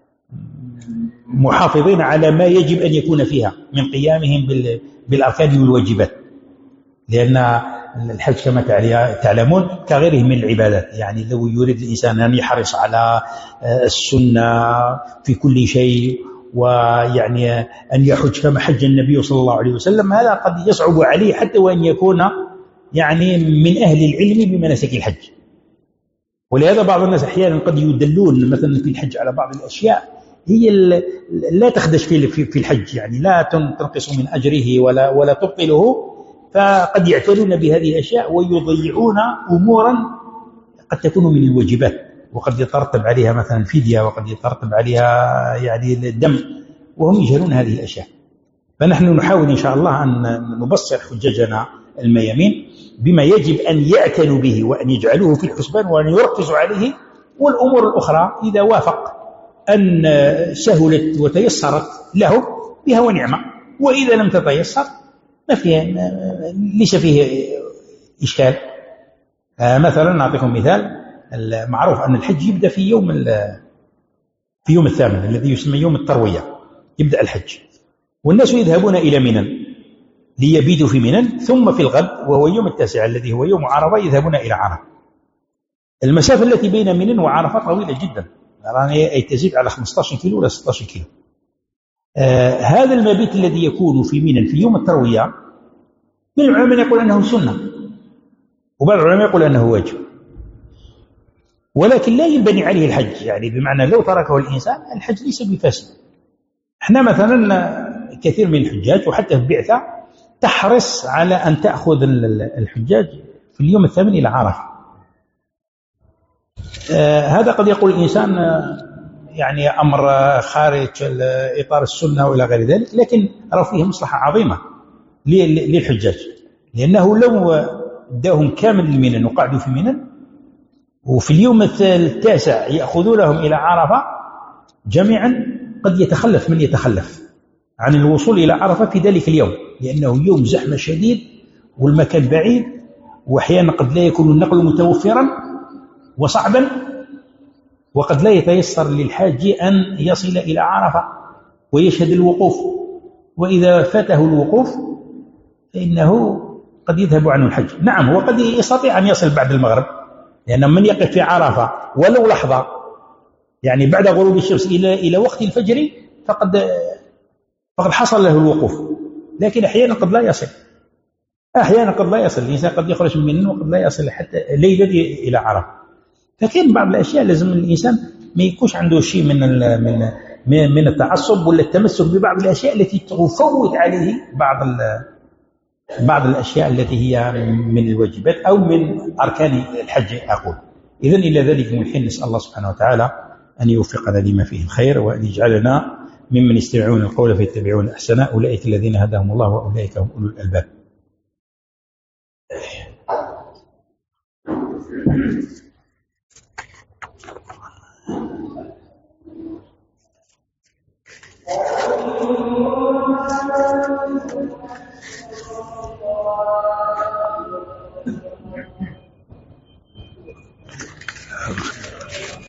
محافظين على ما يجب أن يكون فيها من قيامهم بالأركان والواجبات، لأن الحج كما تعلمون كغيره من العبادات، يعني لو يريد الإنسان أن يحرص على السنة في كل شيء، ويعني أن يحج كما حج النبي صلى الله عليه وسلم، هذا قد يصعب عليه حتى وأن يكون يعني من أهل العلم بمناسك الحج. ولهذا بعض الناس أحيانا قد يدلون مثلا في الحج على بعض الأشياء هي لا تخدش في في الحج، يعني لا تنقص من أجره ولا ولا تبطله، فقد يعتنون بهذه الأشياء ويضيعون أمورا قد تكون من الواجبات، وقد يترتب عليها مثلا فدية، وقد يترتب عليها يعني الدم، وهم يجهلون هذه الأشياء. فنحن نحاول إن شاء الله أن نبصر حججنا الميامين بما يجب أن يعتنوا به وأن يجعلوه في الحسبان وأن يركزوا عليه، والأمور الأخرى إذا وافق أن سهلت وتيسرت له بها ونعمة، وإذا لم تتيسر ما فيها، ليس فيه إشكال. آه مثلا نعطيكم مثال، المعروف أن الحج يبدأ في يوم في يوم الثامن الذي يسمى يوم التروية، يبدأ الحج، والناس يذهبون إلى منى ليبيتوا في منى، ثم في الغد وهو يوم التاسع الذي هو يوم عرفة يذهبون إلى عرفة. المسافة التي بين منى وعرفة طويلة جدا، يعني أي تزيد على خمسة عشر كيلو ولا ستة عشر كيلو. آه هذا المبيت الذي يكون في منى في يوم التروية، من العلماء يقول أنه سنة، وبعض العلماء يقول أنه واجب، ولكن لا ينبني عليه الحج، يعني بمعنى لو تركه الإنسان الحج ليس بفاسد. احنا مثلا كثير من الحجاج وحتى في البعثة تحرص على أن تأخذ الحجاج في اليوم الثامن إلى عرفة. آه هذا قد يقول الإنسان آه يعني أمر خارج إطار السنة وإلى غير ذلك، لكن رأوا فيه مصلحة عظيمة للحجاج، لأنه لو داهم كامل المنن وقعدوا في منن، وفي اليوم التاسع يأخذونهم إلى عرفة جميعا، قد يتخلف من يتخلف عن الوصول إلى عرفة في ذلك اليوم، لأنه يوم زحمة شديد والمكان بعيد، وأحيانا قد لا يكون النقل متوفرا وصعبا، وقد لا يتيسر للحاج أن يصل إلى عرفة ويشهد الوقوف، وإذا فاته الوقوف فإنه قد يذهب عنه الحج. نعم، هو قد يستطيع أن يصل بعد المغرب، لأن من يقف في عرفة ولو لحظة، يعني بعد غروب الشمس إلى إلى وقت الفجر، فقد فقد حصل له الوقوف، لكن أحيانا قد لا يصل، أحيانا قد لا يصل الإنسان، قد يخرج من منه وقد لا يصل حتى ليلة إلى عرفة. فكان بعض الأشياء لازم الإنسان ما يكونش عنده شيء من من من التعصب ولا التمسك ببعض الأشياء التي تفوت عليه بعض بعض الأشياء التي هي من الواجبات أو من أركان الحج أقول. إذن إلى ذلك من الحين نسأل الله سبحانه وتعالى أن يوفقنا لما فيه الخير، وأن يجعلنا ممن يستمعون القول فيتبعون أحسنه، أولئك الذين هداهم الله وأولئك هم أولو الألباب.